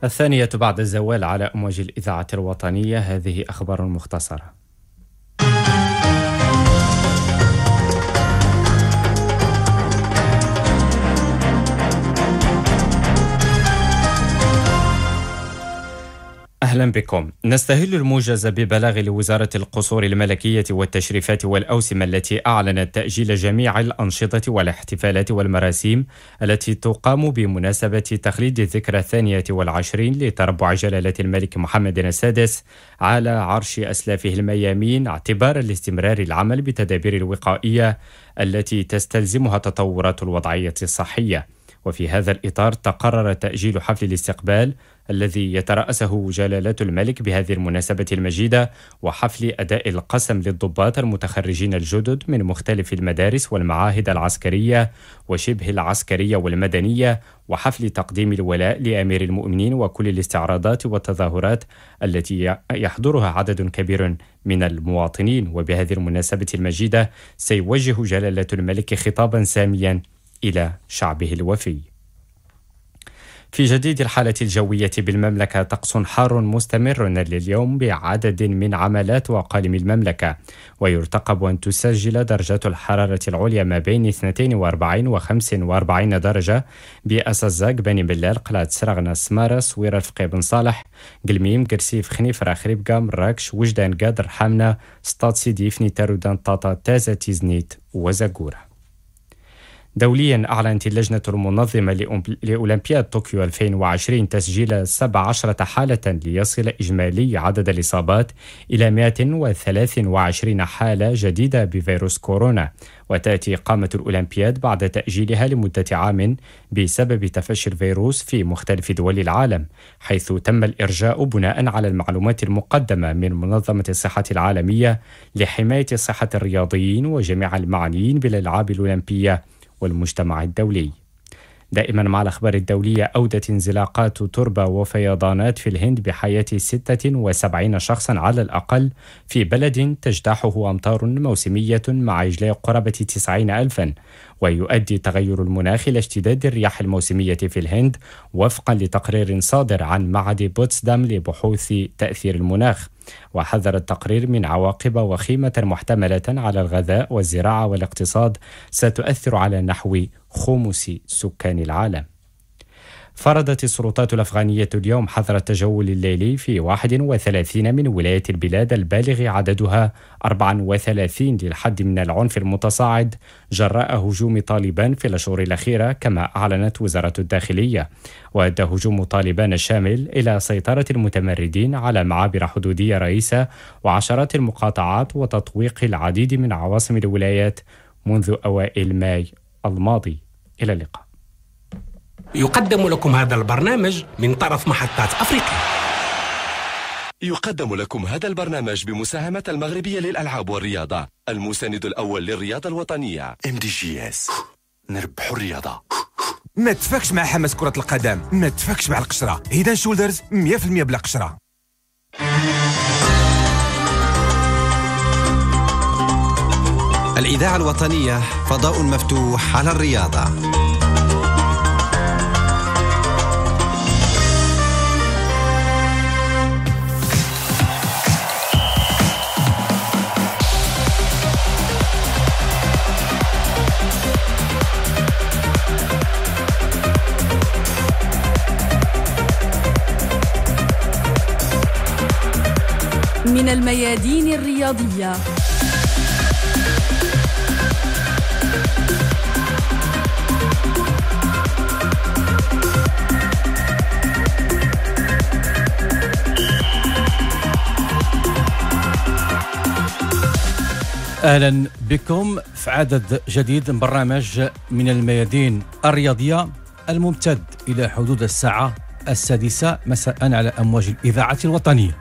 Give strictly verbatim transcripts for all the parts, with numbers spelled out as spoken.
الثانية بعد الزوال على أمواج الإذاعة الوطنية. هذه أخبار مختصرة. أهلا بكم. نستهل الموجز ببلاغ لوزارة القصور الملكية والتشريفات والأوسمة التي أعلنت تأجيل جميع الأنشطة والاحتفالات والمراسيم التي تقام بمناسبة تخليد الذكرى الثانية والعشرين لتربع جلالة الملك محمد السادس على عرش أسلافه الميامين، اعتبارا لاستمرار العمل بتدابير الوقائية التي تستلزمها تطورات الوضعية الصحية. وفي هذا الإطار تقرر تأجيل حفل الاستقبال الذي يترأسه جلالة الملك بهذه المناسبة المجيدة، وحفل أداء القسم للضباط المتخرجين الجدد من مختلف المدارس والمعاهد العسكرية وشبه العسكرية والمدنية، وحفل تقديم الولاء لأمير المؤمنين، وكل الاستعراضات والتظاهرات التي يحضرها عدد كبير من المواطنين. وبهذه المناسبة المجيدة سيوجه جلالة الملك خطابا ساميا إلى شعبه الوفي. في جديد الحالة الجوية بالمملكة، طقس حار مستمر لليوم بعدد من عملات وأقاليم المملكة، ويرتقب أن تسجل درجات الحرارة العليا ما بين اثنين وأربعين و خمسة وأربعين درجة بأسزاق، بني بلال، قلعة سرغنة، سمارة، صويرة، الفقيه بن صالح، قلميم، قرسيف، خنيف، راخريبكا، مراكش، وجدان، قادر، حامنة، سطاد سيدي، فني، تارودان، طاطا، تازة، تيزنيت وزاقورة. دوليا أعلنت اللجنة المنظمة لأولمبياد طوكيو ألفين وعشرين تسجيل سبع عشرة حالة ليصل إجمالي عدد الإصابات إلى مئة وثلاثة وعشرين حالة جديدة بفيروس كورونا. وتأتي إقامة الأولمبياد بعد تأجيلها لمدة عام بسبب تفشي الفيروس في مختلف دول العالم، حيث تم الإرجاء بناء على المعلومات المقدمة من منظمة الصحة العالمية لحماية صحة الرياضيين وجميع المعنيين بالألعاب الأولمبية والمجتمع الدولي. دائما مع الأخبار الدولية، أودت انزلاقات تربة وفيضانات في الهند بحياة ستة وسبعين شخصا على الأقل في بلد تجتاحه أمطار موسمية مع إجلاء قرابة تسعين ألفا. ويؤدي تغير المناخ إلى اشتداد الرياح الموسمية في الهند وفقا لتقرير صادر عن معهد بوتسدام لبحوث تأثير المناخ. وحذر التقرير من عواقب وخيمة محتملة على الغذاء والزراعة والاقتصاد ستؤثر على نحو خمس سكان العالم. فرضت السلطات الأفغانية اليوم حظر التجول الليلي في واحد وثلاثين من ولايات البلاد البالغ عددها أربعة وثلاثين للحد من العنف المتصاعد جراء هجوم طالبان في الأشهر الأخيرة، كما أعلنت وزارة الداخلية. وأدى هجوم طالبان الشامل إلى سيطرة المتمردين على معابر حدودية رئيسة وعشرات المقاطعات وتطويق العديد من عواصم الولايات منذ أوائل ماي الماضي. إلى اللقاء. يقدم لكم هذا البرنامج من طرف محطات أفريقيا. يقدم لكم هذا البرنامج بمساهمة المغربية للألعاب والرياضة، المساند الأول للرياضة الوطنية. ام دي جي اس، نربحوا الرياضة. ما تفكش مع حماس كرة القدم، ما تفكش مع القشرة. هيدان شولدرز مية في المية بلا قشرة. الإذاعة الوطنية، فضاء مفتوح على الرياضة. من الميادين الرياضية. أهلا بكم في عدد جديد من برنامج من الميادين الرياضية الممتد إلى حدود الساعة السادسة مساء على أمواج الإذاعة الوطنية.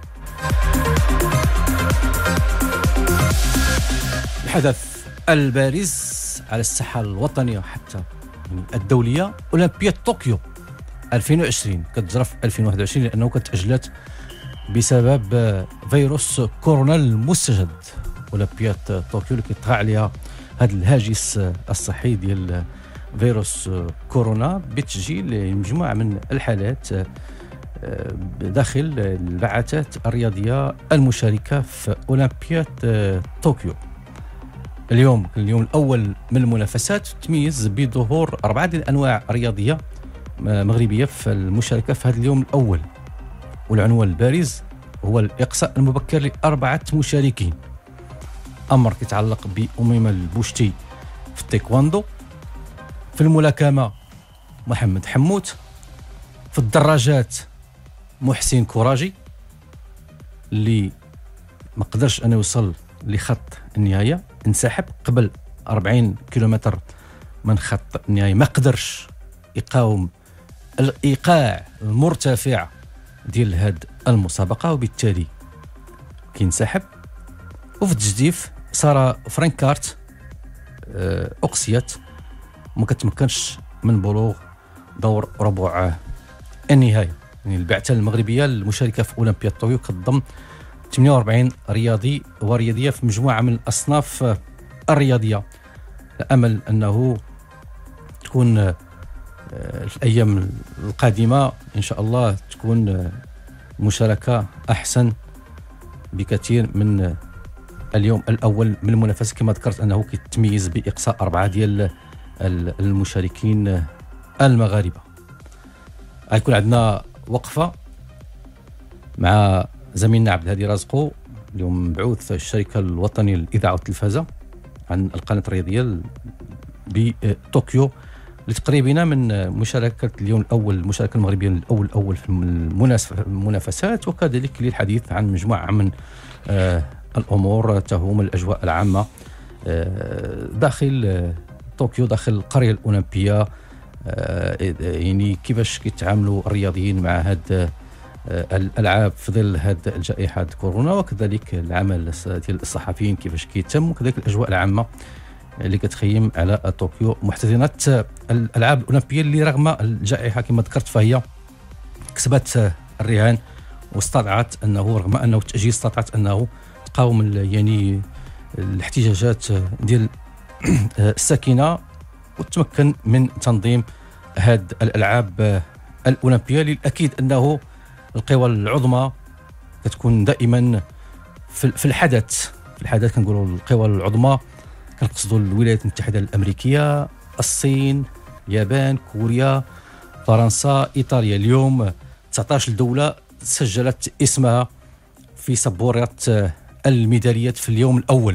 الحدث البارز على الساحة الوطنية وحتى الدولية أولمبياد طوكيو ألفين وعشرين كتجرى في ألفين وواحد وعشرين لأنه كتأجلت بسبب فيروس كورونا المستجد. أولمبياد طوكيو اللي كيطغى عليها هذا الهاجس الصحي ديال فيروس كورونا بتسجيل مجموعة من الحالات داخل البعثات الرياضية المشاركة في أولمبياد طوكيو. اليوم اليوم الأول من المنافسات تميز بظهور أربعة الأنواع رياضية مغربية في المشاركة في هذا اليوم الأول، والعنوان البارز هو الإقصاء المبكر لأربعة مشاركين. أمر يتعلق بأميمة البوشتي في التايكواندو، في الملاكمة محمد حموت، في الدراجات محسن كوراجي اللي ما قدرش أن يوصل لخط النهاية، انسحب قبل أربعين كيلومتر من خط النهاية، ما قدرش يقاوم الإيقاع المرتفع ديال هاد المسابقة وبالتالي كينسحب. وفي التجديف سارة فرانكارت أقصيت وما كتمكنش من بلوغ دور ربع النهاية. يعني البعثة المغربية المشاركة في أولمبياد طوكيو كتضم ثمانية وأربعين رياضي ورياضية في مجموعة من الأصناف الرياضية. أمل أنه تكون الأيام القادمة إن شاء الله تكون مشاركة أحسن بكثير من اليوم الأول من المنافسة، كما ذكرت أنه كيتميز بإقصاء أربعة ديال المشاركين المغاربة. غيكون عندنا وقفة مع زميلنا عبد الهادي رازقو، اليوم مبعوث الشركة الوطنية للإذاعة والتلفزة عن القناة الرياضية بطوكيو، لتقريبنا من مشاركة اليوم الأول، المشاركة المغربية الأول الأول في المنافسات، وكذلك للحديث عن مجموعة من آه الأمور تهم الأجواء العامة آه داخل آه طوكيو، داخل القرية الأولمبية، آه يعني كيفاش كيتعاملوا الرياضيين مع هاد الألعاب في ظل هذه الجائحة كورونا، وكذلك العمل ديال الصحفيين كيفاش كيتم، وكذلك الأجواء العامة اللي كتخيم على طوكيو محتضنة الألعاب الأولمبية اللي رغم الجائحة كما ذكرت فهي كسبت الرهان واستطاعت أنه رغم أنه التأجيل استطاعت أنه تقاوم يعني الاحتجاجات ديال الساكنة وتمكن من تنظيم هذه الألعاب الأولمبية. للأكيد أنه القوى العظمى كتكون دائما في الحدث في الحدث كنقولوا القوى العظمى كنقصدوا الولايات المتحدة الأمريكية، الصين، اليابان، كوريا، فرنسا، إيطاليا. اليوم تسعة عشر دولة سجلت اسمها في سبورة الميداليات في اليوم الأول.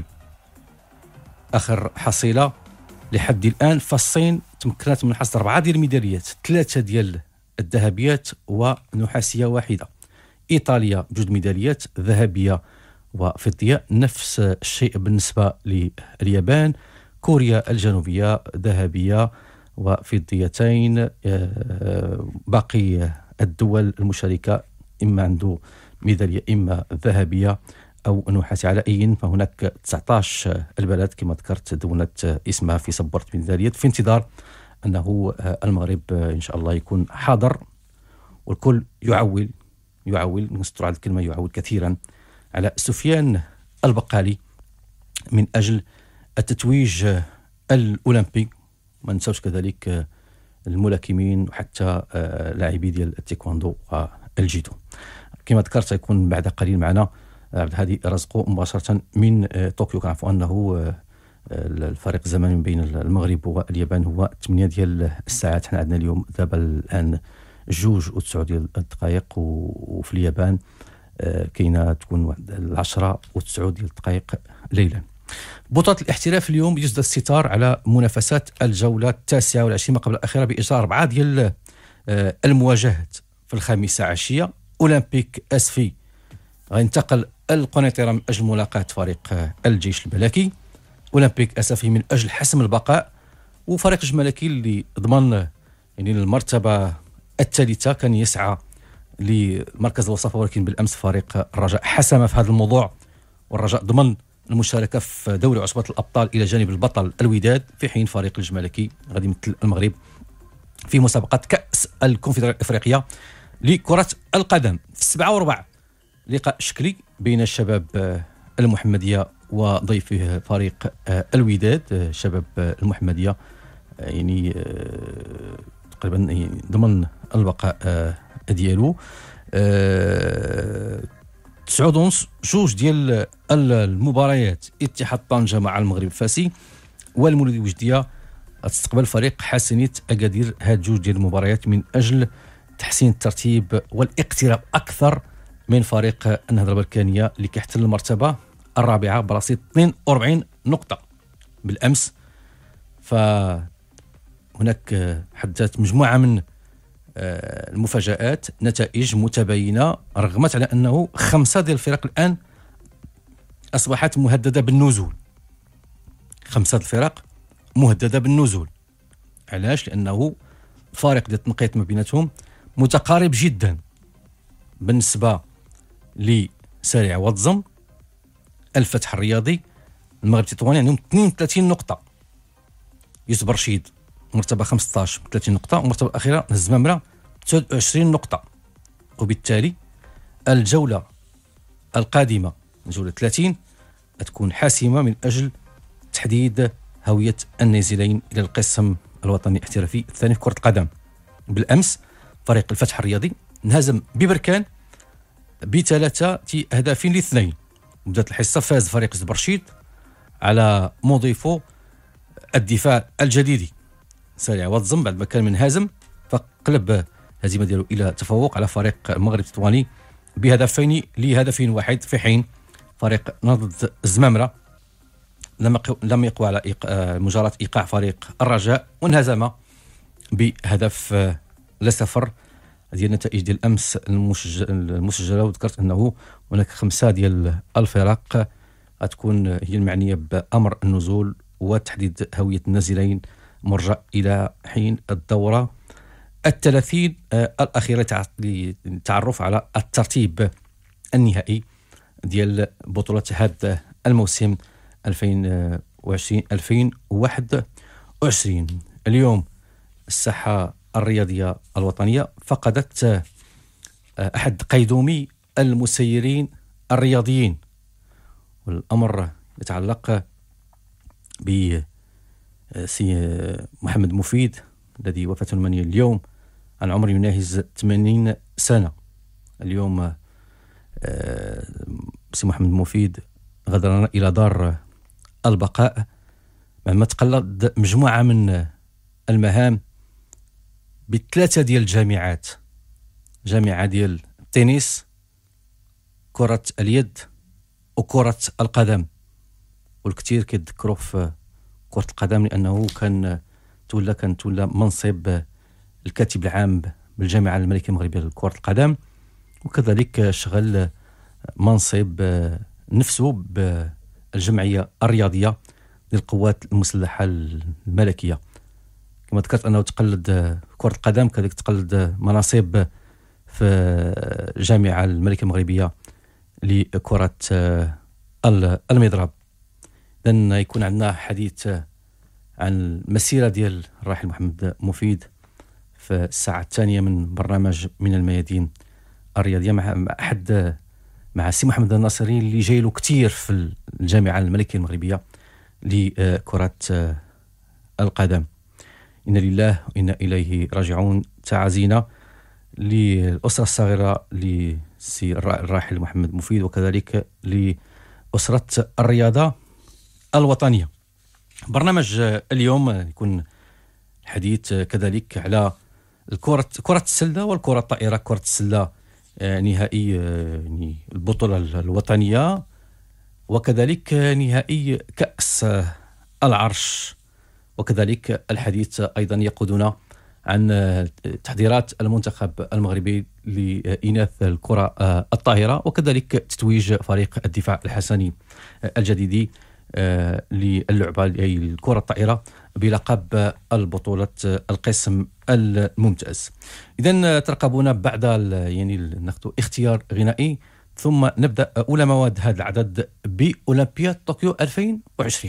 آخر حصيلة لحد الآن فالصين تمكنت من حصد أربعة ديال الميداليات، ثلاثة ديال الذهبيات ونحاسية واحدة. إيطاليا بجوج ميداليات ذهبية وفضية، نفس الشيء بالنسبة لليابان. كوريا الجنوبية ذهبية وفضيتين. باقي الدول المشاركة إما عنده ميدالية إما ذهبية أو نحاسية. على أي فهناك تسعة عشر البلد كما ذكرت دونت اسمها في سبورة الميداليات، في انتظار أنه المغرب إن شاء الله يكون حاضر، والكل يعول يعول نستر على الكلمة يعول كثيرا على سفيان البقالي من أجل التتويج الأولمبي. ما ننساوش كذلك الملاكمين وحتى لاعبي ديال التايكواندو والجيدو. كما ذكرت سيكون بعد قليل معنا عبد الهادي رزقو مباشرة من طوكيو. كنعرفوا أنه الفريق الزمني بين المغرب واليابان هو ثمانية ديال الساعات. حنا عندنا اليوم دابا الآن جوج وتسعة ديال الدقائق، وفي اليابان كاينه تكون العشرة وتسعة ديال الدقائق ليلا. بطولة الاحتراف اليوم يجدد الستار على منافسات الجولة التاسعة والعشرين قبل الأخيرة بإجراء أربعة ديال المواجهات. في الخامسة عشية أولمبيك أسفي غينتقل القنيطرة من أجل ملاقاة فريق الجيش الملكي. أولمبيك أسفي من أجل حسم البقاء، وفريق الجملكي اللي ضمن يعني المرتبة الثالثة كان يسعى لمركز الوصافة، ولكن بالأمس فريق الرجاء حسم في هذا الموضوع، والرجاء ضمن المشاركة في دوري عصبة الأبطال إلى جانب البطل الوداد، في حين فريق الجملكي غادي يمثل المغرب في مسابقة كأس الكونفدرالية الإفريقية لكرة القدم. في السبعة وربع لقاء شكلي بين الشباب المحمدية وضيفه فريق الوداد. شباب المحمدية يعني تقريبا ضمن البقاء ديالو. أه تسعود ونص جوج ديال المباريات اتحاد طنجة مع المغرب الفاسي والمولودية الوجدية تستقبل فريق حسنية أكادير. هاد جوج ديال المباريات من أجل تحسين الترتيب والاقتراب أكثر من فريق النهضة البركانية اللي كيحتل المرتبة الرابعة برصيد اثنين وأربعين نقطة. بالأمس فهناك حدثت مجموعة من المفاجآت، نتائج متباينة رغمت على أنه خمسة ديال الفرق الآن أصبحت مهددة بالنزول. خمسة الفرق مهددة بالنزول. علاش؟ لأنه فارق ديال التنقيط ما بيناتهم متقارب جدا. بالنسبة لسريع واتزم، الفتح الرياضي، المغرب التطواني عندهم اثنين وثلاثين نقطة. يوسف رشيد مرتبة خمسة عشر ثلاثين نقطة، والمرتبة الأخيرة الزمامرة تسعة وعشرين نقطة. وبالتالي الجولة القادمة الجولة ثلاثين تكون حاسمة من أجل تحديد هوية النازلين إلى القسم الوطني الاحترافي الثاني في كرة القدم. بالأمس فريق الفتح الرياضي انهزم ببركان بثلاثة أهداف لاثنين. بدأت الحصة فاز فريق زبرشيد على مضيفه الدفاع الجديدي سريع واتزم بعد ما كان منهزم، فقلب هزيمة ديالو إلى تفوق على فريق المغرب التطواني بهدفين لهدف واحد، في حين فريق نهضة الزمامرة لم لم يقوى على مجاراة إيقاع فريق الرجاء وانهزم بهدف لا صفر. هذه النتائج ديال الأمس المسجلة، وذكرت أنه هناك خمسة ديال الفرق غتكون هي المعنية بأمر النزول وتحديد هوية النازلين مرجع إلى حين الدورة الثلاثين الأخيرة للتعرف على الترتيب النهائي ديال بطولة هذا الموسم ألفين وعشرين ألفين وواحد وعشرين. اليوم الساحة الرياضية الوطنية فقدت أحد قيدومي المسيرين الرياضيين، والأمر يتعلق ب سي محمد مفيد الذي وفاته المنية اليوم عن عمر يناهز ثمانين سنة. اليوم سي محمد مفيد غادر إلى دار البقاء بعدما تقلد مجموعة من المهام بثلاثة ديال الجامعات، جامعة ديال التنس، كرة اليد وكرة القدم. والكثير كيتذكروا في كرة القدم لأنه كان تولى كان تولى منصب الكاتب العام بالجامعة الملكية المغربية لكرة القدم، وكذلك شغل منصب نفسه بالجمعية الرياضية للقوات المسلحة الملكية. كما ذكرت أنه تقلد كرة القدم، كذلك تقلد مناصب في الجامعة الملكية المغربية لكرة المضرب. إذن يكون عندنا حديث عن المسيرة ديال الراحل محمد مفيد في الساعة الثانية من برنامج من الميادين الرياضية مع أحد مع سي محمد الناصري اللي جاي له كثير في الجامعة الملكية المغربية لكرة القدم. إن لله وإنا إليه راجعون. تعازينا للأسرة الصغيرة لسي الراحل محمد مفيد، وكذلك لأسرة الرياضة الوطنية. برنامج اليوم يكون الحديث كذلك على الكرة كرة السلة والكرة الطائرة. كرة السلة نهائي يعني البطولة الوطنية، وكذلك نهائي كأس العرش، وكذلك الحديث أيضا يقودنا عن تحضيرات المنتخب المغربي لإناث الكرة الطائرة، وكذلك تتويج فريق الدفاع الحسني الجديدي للعبة أي الكرة الطائرة بلقب البطولة القسم الممتاز. إذن ترقبونا بعد يعني ناخذ اختيار غنائي ثم نبدأ أولى مواد هذا العدد بأولمبياد طوكيو ألفين وعشرين.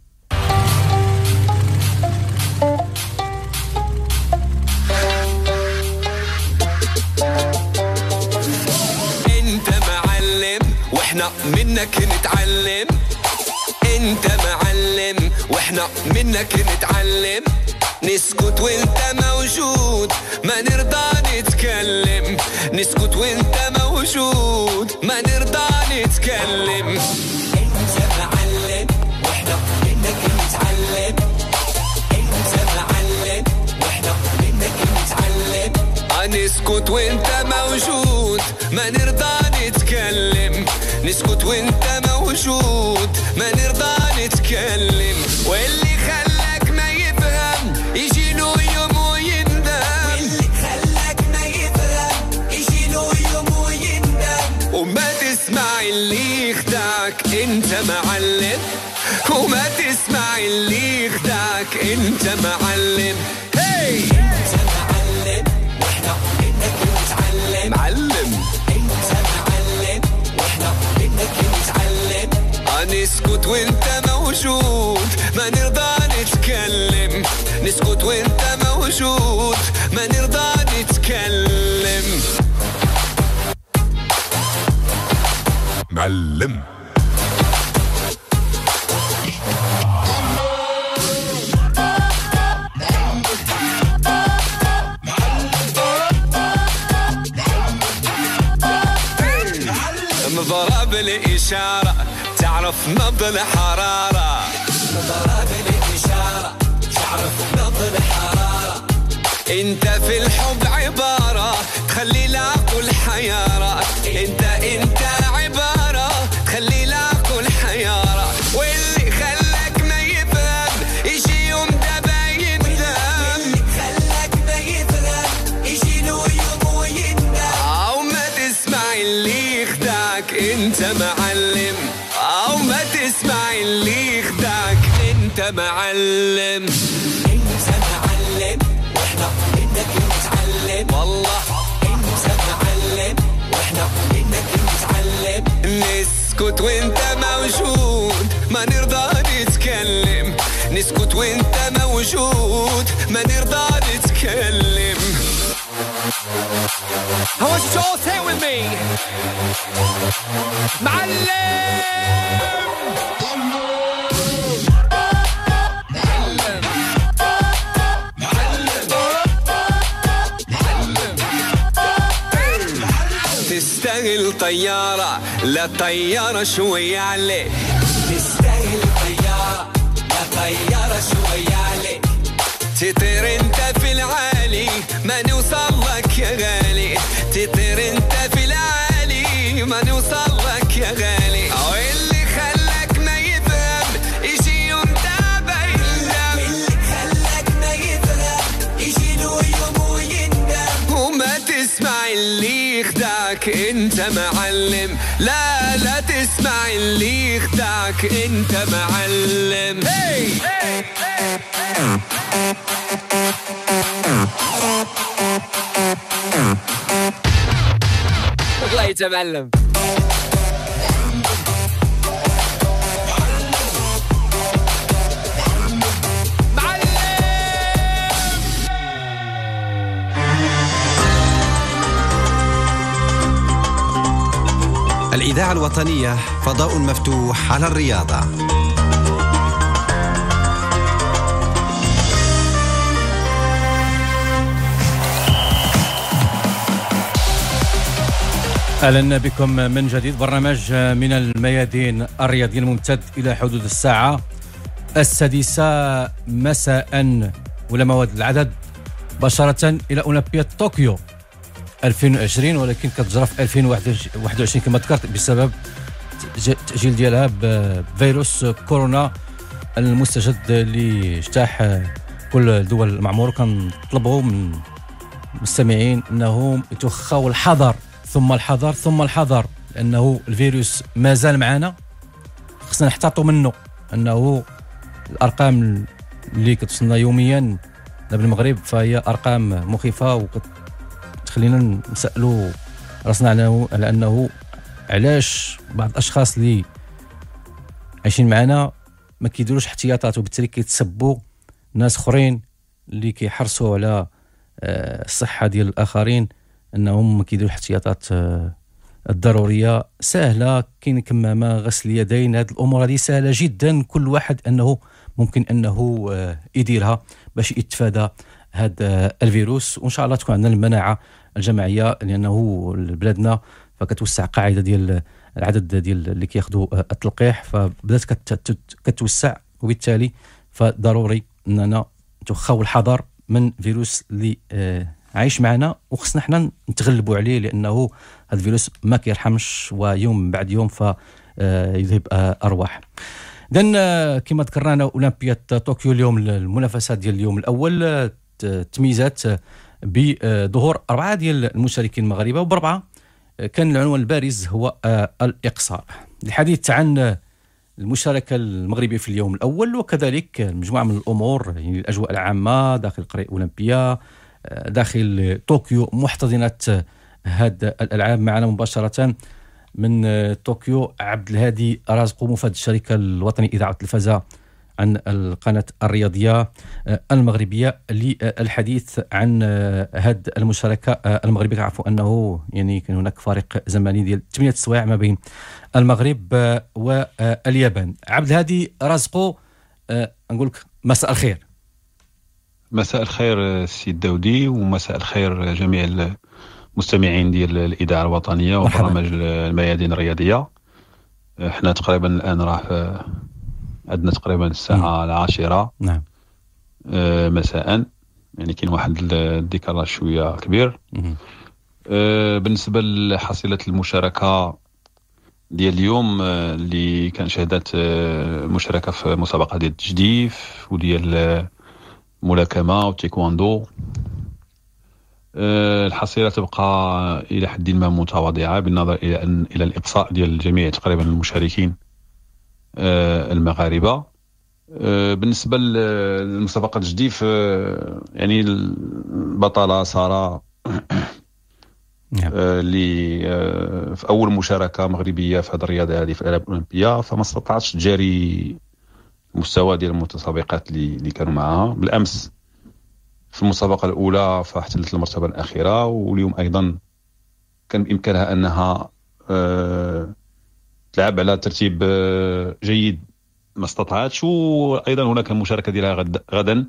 انت معلم واحنا منك نتعلم، انت معلم واحنا منك نتعلم، نسكت وانت موجود ما نرضى نتكلم نسكت وانت موجود ما نرضى نتكلم انت معلم واحنا منك نتعلم انت معلم واحنا منك نتعلم نسكت وانت موجود ما نرضى نتكلم نسكت وانت موجود ما نرضى نتكلم واللي خلاك ما يفهم يجي له يوم ويندم واللي خلاك ما يفهم يجي له يوم ويندم وما تسمع اللي يخدعك انت معلم وما تسمع اللي يخدعك انت معلم هي انت معلم واحنا منك نتعلم معلم انت معلم واحنا منك نتعلم نسكت وانت موجود ما نرضى نتكلم نسكت وانت موجود ما نرضى نتكلم معلم مضرب الإشارة تعرف نبض الحرارة مضرب الإشارة تعرف نبض الحرارة انت في الحب عبارة تخلي العقل حيارة انت انت عبارة تخلي العقل حيارة واللي خلاك ما يفهم يجي يوم دابا يندم واللي خلاك ما يفهم يجي له يوم ويندم او ما تسمع اللي يخدعك انت معلم او ما تسمع اللي يخدعك انت معلم انت معلم واحنا منك نتعلم والله انت معلم واحنا منك نتعلم نسكت وانت موجود ما نرضى نتكلم نسكت وانت موجود ما نرضى نتكلم I want you to all say it with me معلم تستاهل طيارة لا طيارة شوية عليك تستاهل طيارة لا طيارة شوية عليك تطير انت في العالي ما نوصل لك يا غالي تطير انت في العالي ما نوصل لك يا غالي واللي خلاك ما يفهم يجي يوم دابا يندم واللي خلاك ما يفهم يجي له يوم ويندم وما تسمع اللي يخدعك انت معلم لا لا تسمع اللي يخدعك انت معلم hey! hey! hey! hey! الله يتعلم الإذاعة الوطنية فضاء مفتوح على الرياضة. أهلا بكم من جديد، برنامج من الميادين الرياضية الممتد إلى حدود الساعة السادسة مساء ولا مواد العدد مباشرة إلى أولمبياد طوكيو ألفين وعشرين، ولكن كتجرى في ألفين وواحد وعشرين كما ذكرت بسبب التأجيل ديالها بفيروس كورونا المستجد اللي اجتاح كل الدول المعمورة. كنطلبوا من المستمعين أنهم يتوخوا الحذر ثم الحذر ثم الحذر، لأنه الفيروس ما زال معنا، خصنا نحتاطوا منه. أنه الأرقام اللي كتوصلنا يوميا بالمغرب فهي أرقام مخيفة، وخلينا نسألوا راسنا على أنه علاش بعض الأشخاص اللي عايشين معنا ما كيديروش احتياطات، وبالتالي كيتسبوا ناس اخرين اللي كيحرصوا على الصحة ديال الآخرين انهم كيديروا الاحتياطات الضروريه. سهله، كاين كمامه، غسل اليدين، هذه الامور هذه سهله جدا، كل واحد انه ممكن انه يديرها باش يتفادى هذا الفيروس، وان شاء الله تكون عندنا المناعه الجماعيه، لانه بلادنا فكتوسع قاعده ديال العدد ديال اللي كياخذوا التلقيح، فبدات كتوسع، وبالتالي فضروري اننا نتوخاو الحذر من فيروس اللي عايش معنا، وخصنا حنا نتغلبوا عليه، لانه هذا الفيروس ما كيرحمش، ويوم بعد يوم فيذهب ارواح. اذا كما ذكرنا اولمبياد طوكيو اليوم، المنافسات ديال اليوم الاول تميزات بظهور اربعه ديال المشاركين المغاربه، وباربعه كان العنوان البارز هو الاقصاء. الحديث عن المشاركه المغربيه في اليوم الاول، وكذلك مجموعه من الامور، يعني الاجواء العامه داخل القريه الاولمبيه، داخل طوكيو، محتضنات هذه الالعاب. معنا مباشره من طوكيو عبد الهادي رازقو، مفاد الشركه الوطنيه اذاعه التلفزه عن القناه الرياضيه المغربيه، للحديث عن هذه المشاركه المغربيه. عرفوا انه يعني كان هناك فارق زمني ديال ثمانية سوايع ما بين المغرب واليابان. عبد الهادي رازقو، نقول لك مساء الخير. مساء الخير سي الداودي، ومساء الخير جميع المستمعين ديال الاذاعه الوطنيه وبرامج الميادين الرياضيه. احنا تقريبا الان راه عندنا تقريبا الساعه العاشرة نعم آه مساء، يعني كاين واحد الديكالاج شويه كبير. آه بالنسبه لحصيله المشاركه ديال اليوم، آه اللي كان شهدت آه مشاركه في مسابقه ديال التجديف وديال آه الملاكمه والتايكواندو. آه الحصيله تبقى الى حد ما متواضعه بالنظر الى ان الى الاقصاء ديال جميع تقريبا المشاركين آه المغاربه. آه بالنسبه للمسابقه التجديف، آه يعني البطله ساره اللي آه في اول مشاركه مغربيه في هذه الرياضه هذه في الالعاب الاولمبيه، فما استطاعتش تجاري المستوى ديال المتسابقات اللي اللي كانوا معها. بالامس في المسابقه الاولى فاحتلت المرتبه الاخيره، واليوم ايضا كان بامكانها انها آه تلعب على ترتيب آه جيد، ما استطاعتش. وايضا هناك المشاركه ديالها غد غدا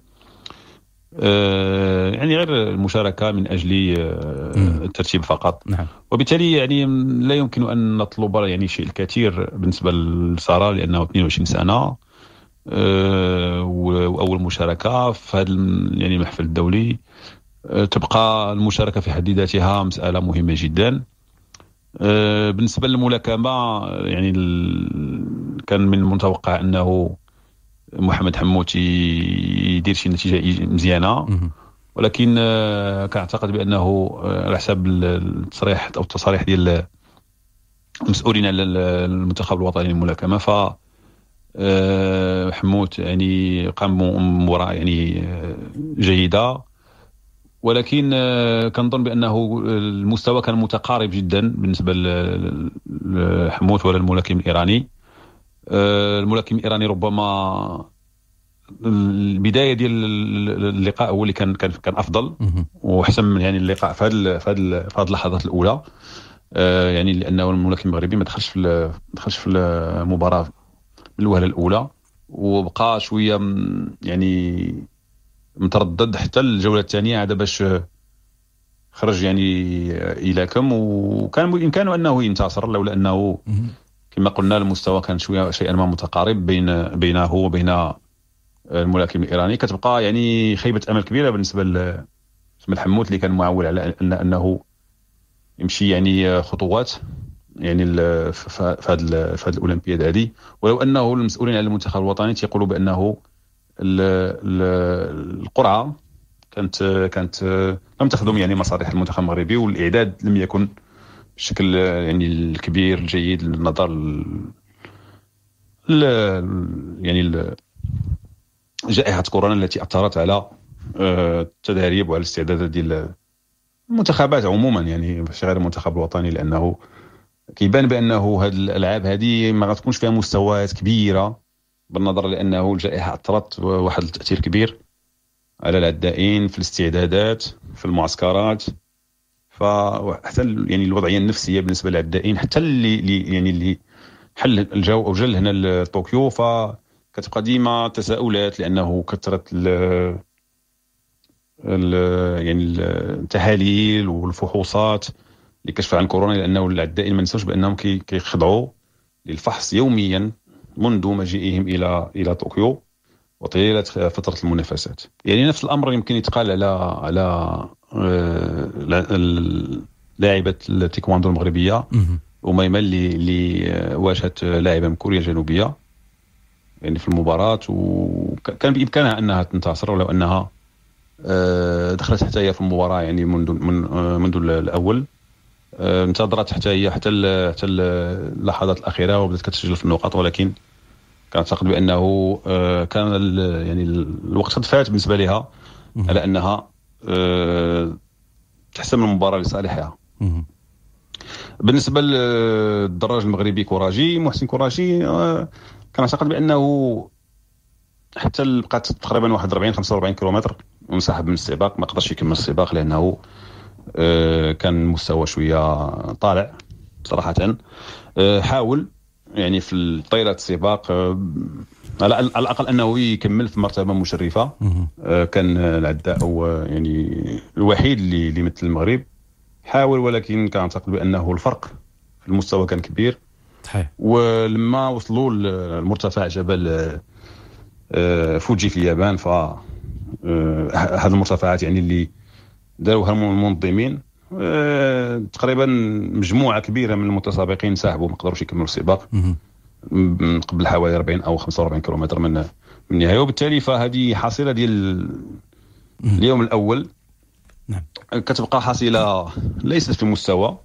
آه يعني غير المشاركه من اجل آه الترتيب فقط. نعم. وبالتالي يعني لا يمكن ان نطلب يعني شيء الكثير بالنسبه لساره، لانه اثنين وعشرين سنه أه واول مشاركه في هذا يعني المحفل الدولي. أه تبقى المشاركه في حد ذاتها مساله مهمه جدا. أه بالنسبه للملاكمه، يعني كان من المتوقع انه محمد حموتي يدير شي نتيجه مزيانه، ولكن أه كنعتقد بانه على حسب التصريح او التصاريح ديال المسؤولين على المنتخب الوطني للملاكمه، ف أه حموت يعني قام بمباراة يعني جيدة، ولكن أه كنظن بأنه المستوى كان متقارب جدا بالنسبة لحموت ولا الملاكم الإيراني. أه الملاكم الإيراني ربما البداية ديال اللقاء هو اللي كان كان كان أفضل وحسن من يعني اللقاء في هذه في هذه اللحظات الأولى، أه يعني لأنه الملاكم المغربي ما دخلش في ما دخلش في المباراة الوهله الاولى، وبقى شويه يعني متردد حتى الجوله الثانيه عاد باش خرج يعني يلاكم، وكان بامكانه انه ينتصر لولا انه كما قلنا المستوى كان شويه شيئا ما متقارب بين بينه وبين الملاكم الايراني. كتبقى يعني خيبه امل كبيره بالنسبه لحموت اللي كان معول على ان انه يمشي يعني خطوات يعني في هذه في هذه الاولمبياد هذه، ولو انه المسؤولين على المنتخب الوطني تيقولوا بانه القرعه كانت كانت لم تخدم يعني مصالح المنتخب المغربي، والاعداد لم يكن بشكل يعني الكبير الجيد للنظر ل يعني جائحه كورونا التي اثرت على التدريب وعلى الاستعدادات ديال المنتخبات عموما، يعني ماشي غير المنتخب الوطني، لانه كيبان بانه هذه الالعاب هذه ما غتكونش فيها مستويات كبيره بالنظر لانه الجائحه اثرت واحد التاثير كبير على العدائين في الاستعدادات في المعسكرات، فحتى يعني الوضعيه النفسيه بالنسبه للعدائين حتى اللي يعني اللي حل الجو او جل هنا لطوكيو، فكان كتبقى ديما تساؤلات، لانه كثرت ال ال يعني التحاليل والفحوصات لكشف عن كورونا، لانه العدائين ما ننساوش بانهم كيخضعوا للفحص يوميا منذ مجيئهم الى الى طوكيو وطيله فتره المنافسات. يعني نفس الامر يمكن يتقال على على لاعبه التايكواندو المغربيه أميمة اللي اللي واجهت لاعبه من كوريا الجنوبيه يعني في المباراه، وكان بامكانها انها تنتصر ولو انها دخلت حتى هي في المباراه يعني منذ من منذ الاول، انتظرت حتى هي حتى حتى اللحظات الاخيره وبدات كتسجل في النقاط، ولكن كنعتقد بانه كان يعني الوقت قد فات بالنسبه لها على انها تحسم المباراه لصالحها. بالنسبه للدراج المغربي كوراجي محسن كوراجي، كنعتقد بانه حتى بقات تقريبا واحد أربعين خمسة وأربعين كيلومتر وانسحب من السباق، ما قدرش يكمل السباق لانه كان مستوى شويه طالع صراحه. حاول يعني في طيله السباق على الاقل انه يكمل في مرتبه مشرفه، كان العداء هو يعني الوحيد اللي اللي مثل المغرب حاول، ولكن كنعتقد بانه الفرق في المستوى كان كبير. صحيح. ولما وصلوا لمرتفع جبل فوجي في اليابان، ف هذه المرتفعات يعني اللي داروها المنظمين تقريبا مجموعه كبيره من المتسابقين ساحبوا ما قدروش يكملوا السباق قبل حوالي أربعين او خمسة وأربعين كيلومتر من من النهايه، وبالتالي فهذه حاصله ديال اليوم الاول. نعم. كتبقى حاصله ليست في مستوى.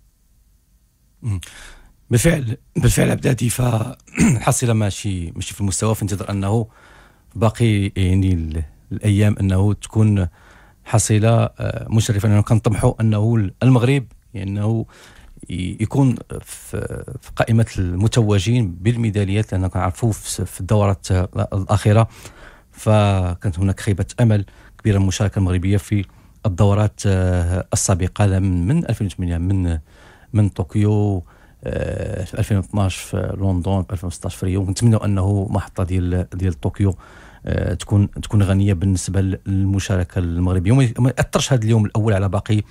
بالفعل بالفعل عبداتي، فالحصيله ماشي ماشي في المستوى، في انتظار انه باقي يعني الايام انه تكون حصيله مشرفه، لانه كنطمحوا انه المغرب يعني انه يكون في قائمه المتوجين بالميداليات، لان كنعرفوا في الدورات الاخيره فكانت هناك خيبه امل كبيره من المشاركه المغربيه في الدورات السابقه من ألفين وثمانية، من من طوكيو في ألفين واثناش، في لندن في ألفين وستطاش في ريو. كنتمنوا انه محطه ديال ديال طوكيو تكون تكون غنيه بالنسبه للمشاركه المغربيه، وما ياثرش هذا اليوم الاول على باقي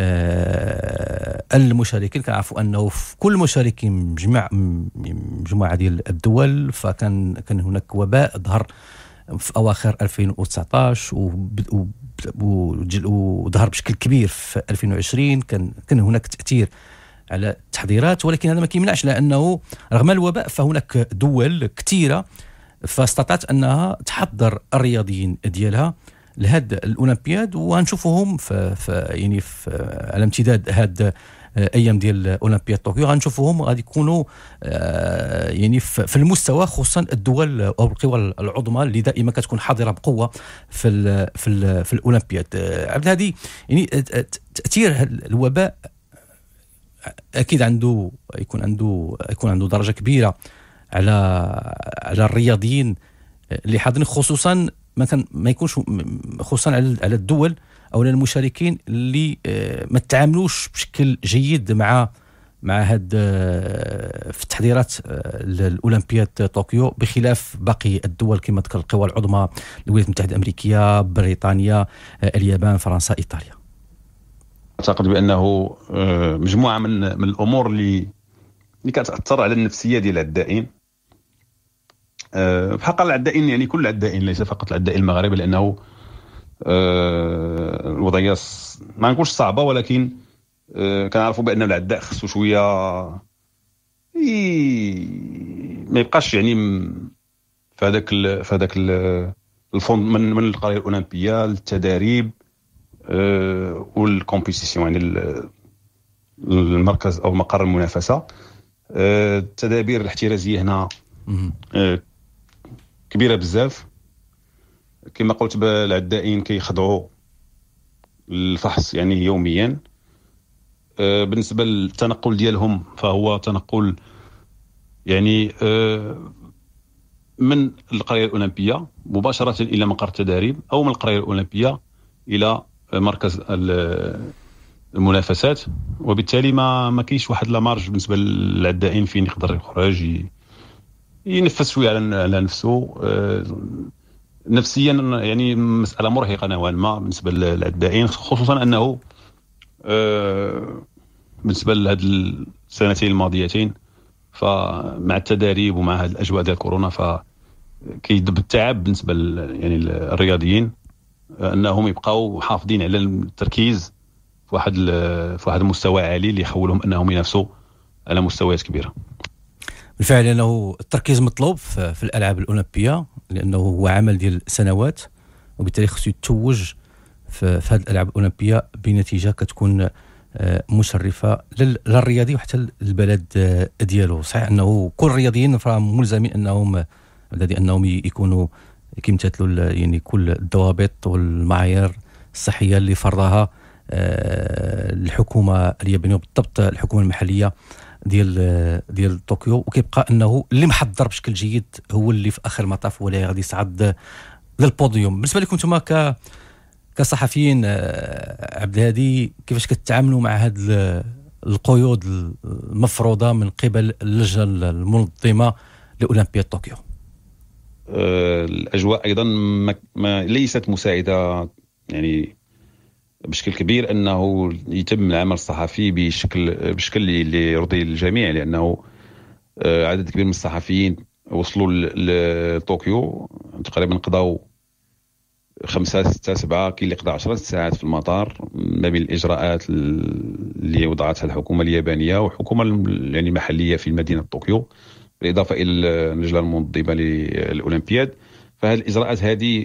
المشاركين. كنعرفوا انه في كل مشاركين مجمع مجموعه ديال الدول، فكان كان هناك وباء ظهر في اواخر ألفين وتسعطاش وظهر بشكل كبير في ألفين وعشرين. كان كان هناك تاثير على التحضيرات، ولكن هذا ما كيمنعش لانه رغم الوباء فهناك دول كثيره فاستطاعت انها تحضر الرياضيين ديالها لهذا الاولمبياد، وغنشوفوهم في, في يعني في على امتداد هاد ايام ديال اولمبياد طوكيو، غنشوفوهم غادي يكونوا يعني في المستوى، خصوصا الدول او القوى العظمى اللي دائما كتكون حاضره بقوه في ال في ال في الاولمبياد. عبد هادي، يعني تاثير الوباء اكيد عنده يكون عنده يكون عنده درجه كبيره على على الرياضيين اللي حاضرين، خصوصا ما كان ما يكونش خصوصا على على الدول او المشاركين اللي ما تعاملوش بشكل جيد مع مع هاد في التحضيرات الاولمبياد طوكيو، بخلاف باقي الدول كما ذكر القوى العظمى، الولايات المتحده الامريكيه، بريطانيا، اليابان، فرنسا، ايطاليا. اعتقد بانه مجموعه من من الامور اللي اللي كتاثر على النفسيه ديال العدائين، بحق العدائين يعني كل العدائين ليس فقط العدائين المغاربه، لانه الوضعيه ما نقولش صعبه، ولكن كنعرفوا بان العداء خصو شويه ما يبقاش يعني في هذاك في هذاك الفوند من من القريه الاولمبيه للتدريب والكومبيتيسيون، يعني المركز او مقر المنافسه. التدابير الاحترازيه هنا كبيره بزاف، كما قلت بالعدائين كيخضعوا الفحص يعني يوميا. بالنسبه للتنقل ديالهم فهو تنقل يعني من القريه الاولمبيه مباشره الى مقر التدريب، او من القريه الاولمبيه الى مركز المنافسات، وبالتالي ما ما كاينش واحد لا مارج بالنسبه للعدائين فين يقدر يخرج ينفس شويه على على نفسه. نفسيا يعني مساله مرهقه نوعا ما بالنسبه للعدائين، خصوصا انه بالنسبه لهذه السنتين الماضيتين فمع التدريب ومع هذه الاجواء ديال كورونا فكيدب التعب بالنسبه يعني الرياضيين انهم يبقاو حافظين على التركيز في واحد في واحد المستوى عالي اللي يخولهم انهم ينافسوا على مستويات كبيره. بالفعل انه التركيز مطلوب في الالعاب الاولمبيه لانه هو عمل ديال سنوات، وبالتالي خصو يتوج في هذه الالعاب الاولمبيه بنتيجه كتكون مشرفه للرياضي وحتى البلد ديالو. صحيح انه كل الرياضيين فراهم ملزمين انهم الذي انهم يكونوا كيمتثلوا يعني كل الضوابط والمعايير الصحيه اللي فرضها الحكومه اليابانيه وبالضبط الحكومه المحليه ديال ديال طوكيو، وكيبقى انه اللي محضر بشكل جيد هو اللي في اخر المطاف هو اللي غادي يصعد للبوديوم. بالنسبه لكم نتوما ك كصحفيين عبد الهادي، كيفاش كتعاملوا مع هذه القيود المفروضه من قبل اللجنه المنظمه لاولمبياد طوكيو؟ الاجواء ايضا ما, ما ليست مساعده يعني بشكل كبير انه يتم العمل الصحفي بشكل بشكل اللي يرضي الجميع، لانه عدد كبير من الصحفيين وصلوا لطوكيو تقريبا قضاوا خمسة ستة سبعة، كاين اللي قضى عشرة ساعات في المطار ما بين الإجراءات اللي وضعتها الحكومة اليابانية والحكومة يعني المحلية في مدينة طوكيو بالإضافة إلى اللجنة المنظمة للأولمبياد. فهذه الإجراءات هذه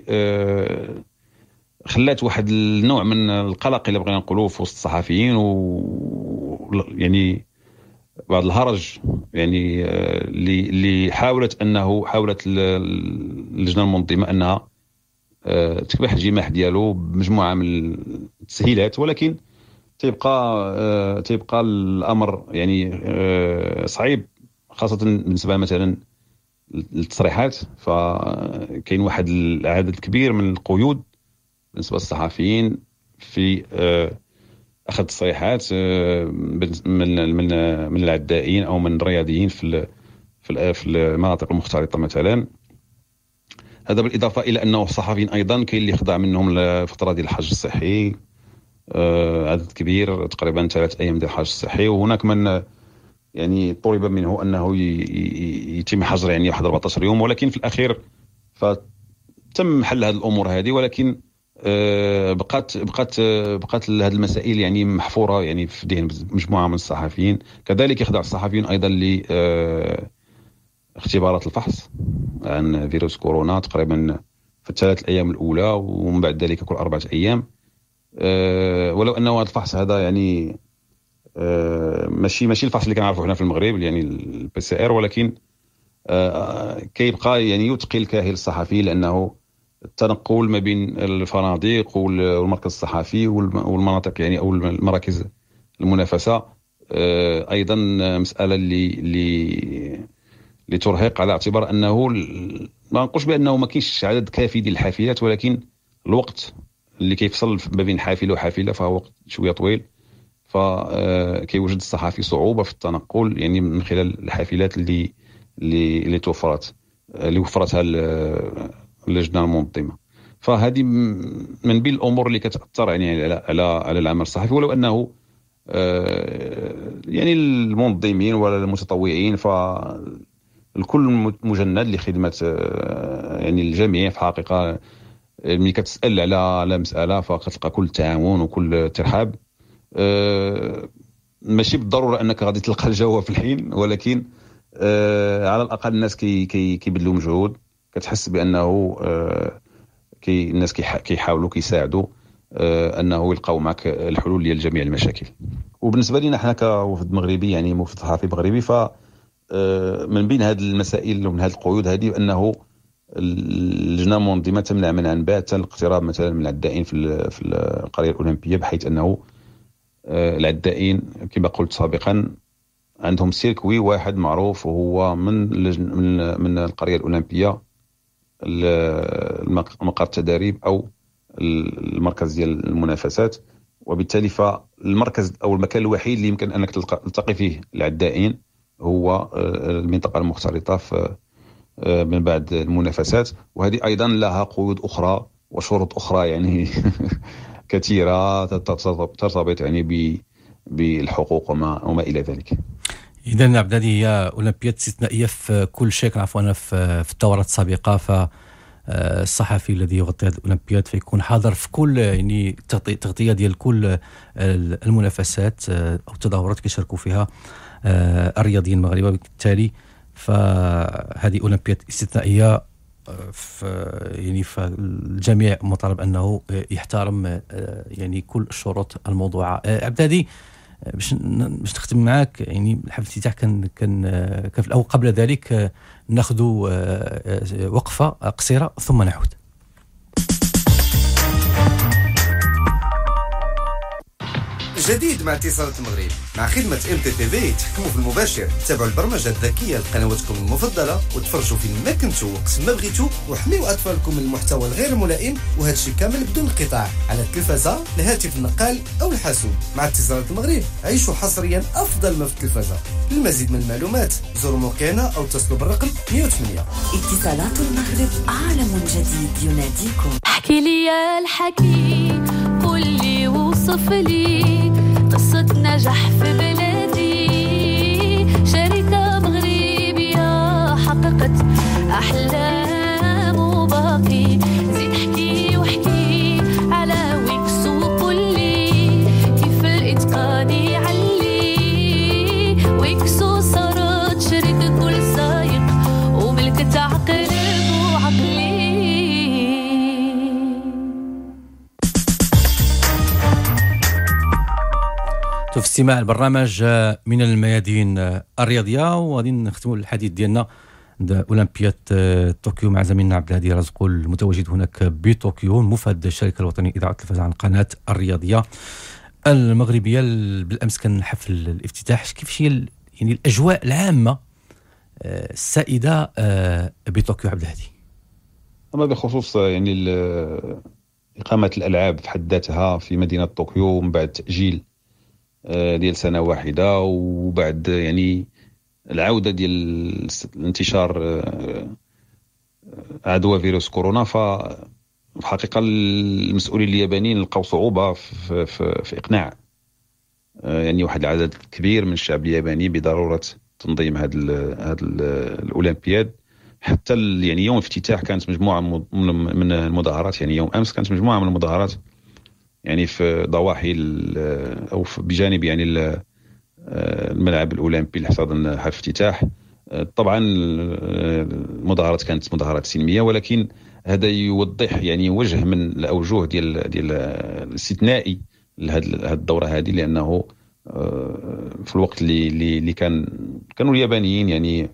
خلات واحد النوع من القلق اللي بغينا نقولوه في وسط الصحفيين، و يعني بعض الهرج يعني اللي اللي حاولت أنه حاولت اللجنة المنظمة أنها تكبح الجماح ديالو بمجموعه من التسهيلات، ولكن تيبقى تيبقى الامر يعني صعيب خاصه بالنسبه مثلا للتصريحات. فكاين واحد العدد كبير من القيود بالنسبه للصحفيين في اخذ تصريحات من من من العدائين او من الرياضيين في في المناطق المختلطه مثلا. هذا بالإضافة إلى أنه الصحفيين أيضا كاين اللي يخضع منهم لفترة ديال الحج الصحي، آه عدد كبير تقريبا ثلاث أيام ديال الحج الصحي، وهناك من يعني طلب منه أنه يتم حجر يعني واحد أربعة عشر يوم، ولكن في الأخير فتم حل هذه الأمور هذه، ولكن آه بقات بقات بقات هذه المسائل يعني محفورة يعني في ذهن مجموعة من الصحفيين. كذلك يخضع الصحفيين أيضا ل آه اختبارات الفحص عن فيروس كورونا تقريبا في الثلاث الايام الاولى ومن بعد ذلك كل اربعه ايام. أه ولو انه هذا الفحص هذا يعني أه ماشي ماشي الفحص اللي كنعرفوا حنا في المغرب يعني البي سي ار، ولكن أه كيبقى يعني يثقل كاهل الصحفي، لانه التنقل ما بين الفنادق والمركز الصحفي والمناطق يعني او المراكز المنافسه أه ايضا مساله اللي اللي لترهق، على اعتبار انه ما نقولش بانه ما كاينش عدد كافي ديال الحافلات، ولكن الوقت اللي كيفصل ما بين حافله وحافله فهو وقت شويه طويل، فكيوجد الصحفي صعوبه في التنقل يعني من خلال الحافلات اللي اللي اللي توفرت اللي وفرتها اللجنه المنظمه. فهذه من بين الامور اللي كتاثر يعني على على على العمل الصحفي، ولو انه يعني المنظمين ولا المتطوعين ف الكل مجند لخدمه يعني الجميع. في حقيقه ملي كتسال على على مساله فكتلقى كل التعاون وكل الترحاب، أه ماشي بالضروره انك غادي تلقى الجواب في الحين، ولكن أه على الاقل الناس كي كي كيبذلوا مجهود، كتحس بانه أه كي الناس كيحاولوا كيساعدوا أه انه يلقاو معك الحلول ديال جميع المشاكل. وبالنسبه لنا حنا كوفد مغربي يعني موفد صحفي مغربي، ف من بين هذه المسائل ومن هذه القيود هذه انه اللجنه المنظمه تمنع منعا باتا الاقتراب مثلا من العدائين في في القريه الاولمبيه، بحيث انه العدائين كما قلت سابقا عندهم سيركوي واحد معروف وهو من من من القريه الاولمبيه مقر التدريب او المركز ديال المنافسات، وبالتالي فالمركز او المكان الوحيد اللي يمكن انك تلتقي فيه العدائين هو المنطقه المختلطه في من بعد المنافسات. وهذه أيضا لها قيود أخرى وشروط أخرى يعني كثيرة ترتبط يعني بالحقوق وما, وما إلى ذلك. إذن عبد هي أولمبياد استثنائية في كل شيء. كنعرفوا أنا في الدورات السابقة فالصحفي الذي يغطي هذه الأولمبياد فيكون حاضر في كل يعني تغطية ديال كل المنافسات أو التظاهرات كيشاركوا فيها الرياضيين المغاربة. بالتالي فهذه أولمبياد استثنائية يعني فالجميع مطالب أنه يحترم يعني كل الشروط الموضوعة. عبد هادي باش باش نختم معك يعني الحفل الافتتاح كان كان كان او قبل ذلك ناخذوا وقفه قصيره ثم نعود. جديد مع اتصالات المغرب مع خدمة ام تي تي في. تحكموا في المباشر، تابعوا البرمجة الذكية لقنواتكم المفضلة وتفرجوا فين ما كنتوا وقت ما بغيتوا، وحميوا أطفالكم من المحتوى الغير ملائم، وهذا الشيء كامل بدون انقطاع على التلفزة، الهاتف النقال أو الحاسوب. مع اتصالات المغرب عيشوا حصريا أفضل ما في التلفزة. للمزيد من المعلومات زوروا موقعنا أو اتصلوا بالرقم مية وثمانية. اتصالات المغرب، عالم جديد يناديكم. احكي لي يا الحكي، قل لي وصف لي قصة نجاح في بلادي، شركة مغربية حققت أحلام وباقي. زيد احكي واحكي على ويكس وقل لي كيف الإتقان يعلي. ويكسو صارت شركة كل سايق وملكة عقل وعقلي. في استماع البرنامج من الميادين الرياضيه، وغادي نختموا الحديث ديالنا عند اولمبياد طوكيو مع زميلنا عبد الهادي رزقو المتواجد هناك بطوكيو، مفاد الشركه الوطنيه اذاعه التلفزه عن القناه الرياضيه المغربيه. بالامس كان حفل الافتتاح، كيف هي يعني الاجواء العامه السائده بطوكيو عبد الهادي؟ اما بخصوص يعني اقامه الالعاب في حد ذاتها في مدينه طوكيو من بعد تاجيل ديال سنة واحدة، وبعد يعني العودة ديال الانتشار عدوى فيروس كورونا، ففي الحقيقة المسؤولين اليابانيين لقوا صعوبة في, في, في إقناع يعني واحد العدد كبير من الشعب الياباني بضرورة تنظيم هذا هذا الأولمبياد. حتى يعني يوم الافتتاح كانت مجموعة من المظاهرات، يعني يوم أمس كانت مجموعة من المظاهرات يعني في ضواحي او بجانب يعني الملعب الاولمبي لحصاد الافتتاح. طبعا المظاهرات كانت مظاهرات سلميه، ولكن هذا يوضح يعني وجه من الاوجه ديال ديال الاستثنائي لهذه الدوره هذه، لانه في الوقت اللي اللي كان كانوا اليابانيين يعني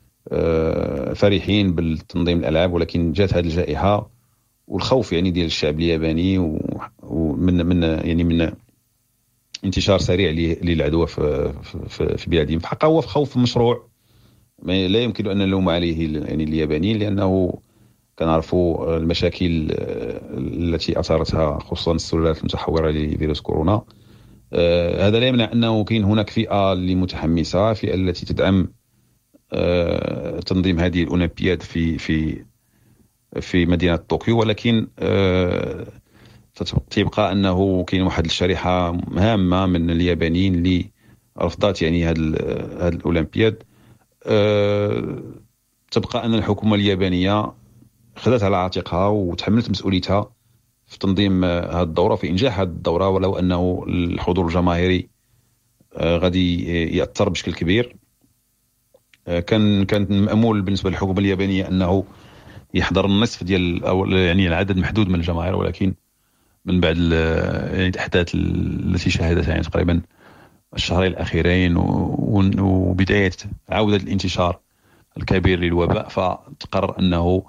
فرحين بالتنظيم الالعاب، ولكن جات هذه الجائحه والخوف يعني ديال الشعب الياباني ومن من يعني من انتشار سريع للعدوى في في, في بلادهم. فحقا هو خوف مشروع لا يمكن ان نلوم عليه يعني اليابانيين، لانه كنعرفوا المشاكل التي اثارتها خصوصا السلالات المتحوره لفيروس كورونا. آه هذا لا يمنع انه كاين هناك فئه اللي متحمسه، فئه التي تدعم آه تنظيم هذه الاولمبياد في في في مدينة طوكيو، ولكن أه تبقى أنه كاين واحد الشريحة هامة من اليابانيين اللي رفضت يعني هذا هذا الأولمبياد. أه تبقى أن الحكومة اليابانية خذت على عاتقها وتحملت مسؤوليتها في تنظيم هذه الدورة، في إنجاح هذه الدورة، ولو أنه الحضور الجماهيري أه غادي يأثر بشكل كبير. أه كان كان مأمول بالنسبة للحكومة اليابانية أنه يحضر النصف ديال او يعني العدد محدود من الجماهير، ولكن من بعد يعني الاحداث التي شهدتها يعني تقريبا الشهرين الاخيرين وبدايه عوده الانتشار الكبير للوباء، فتقرر انه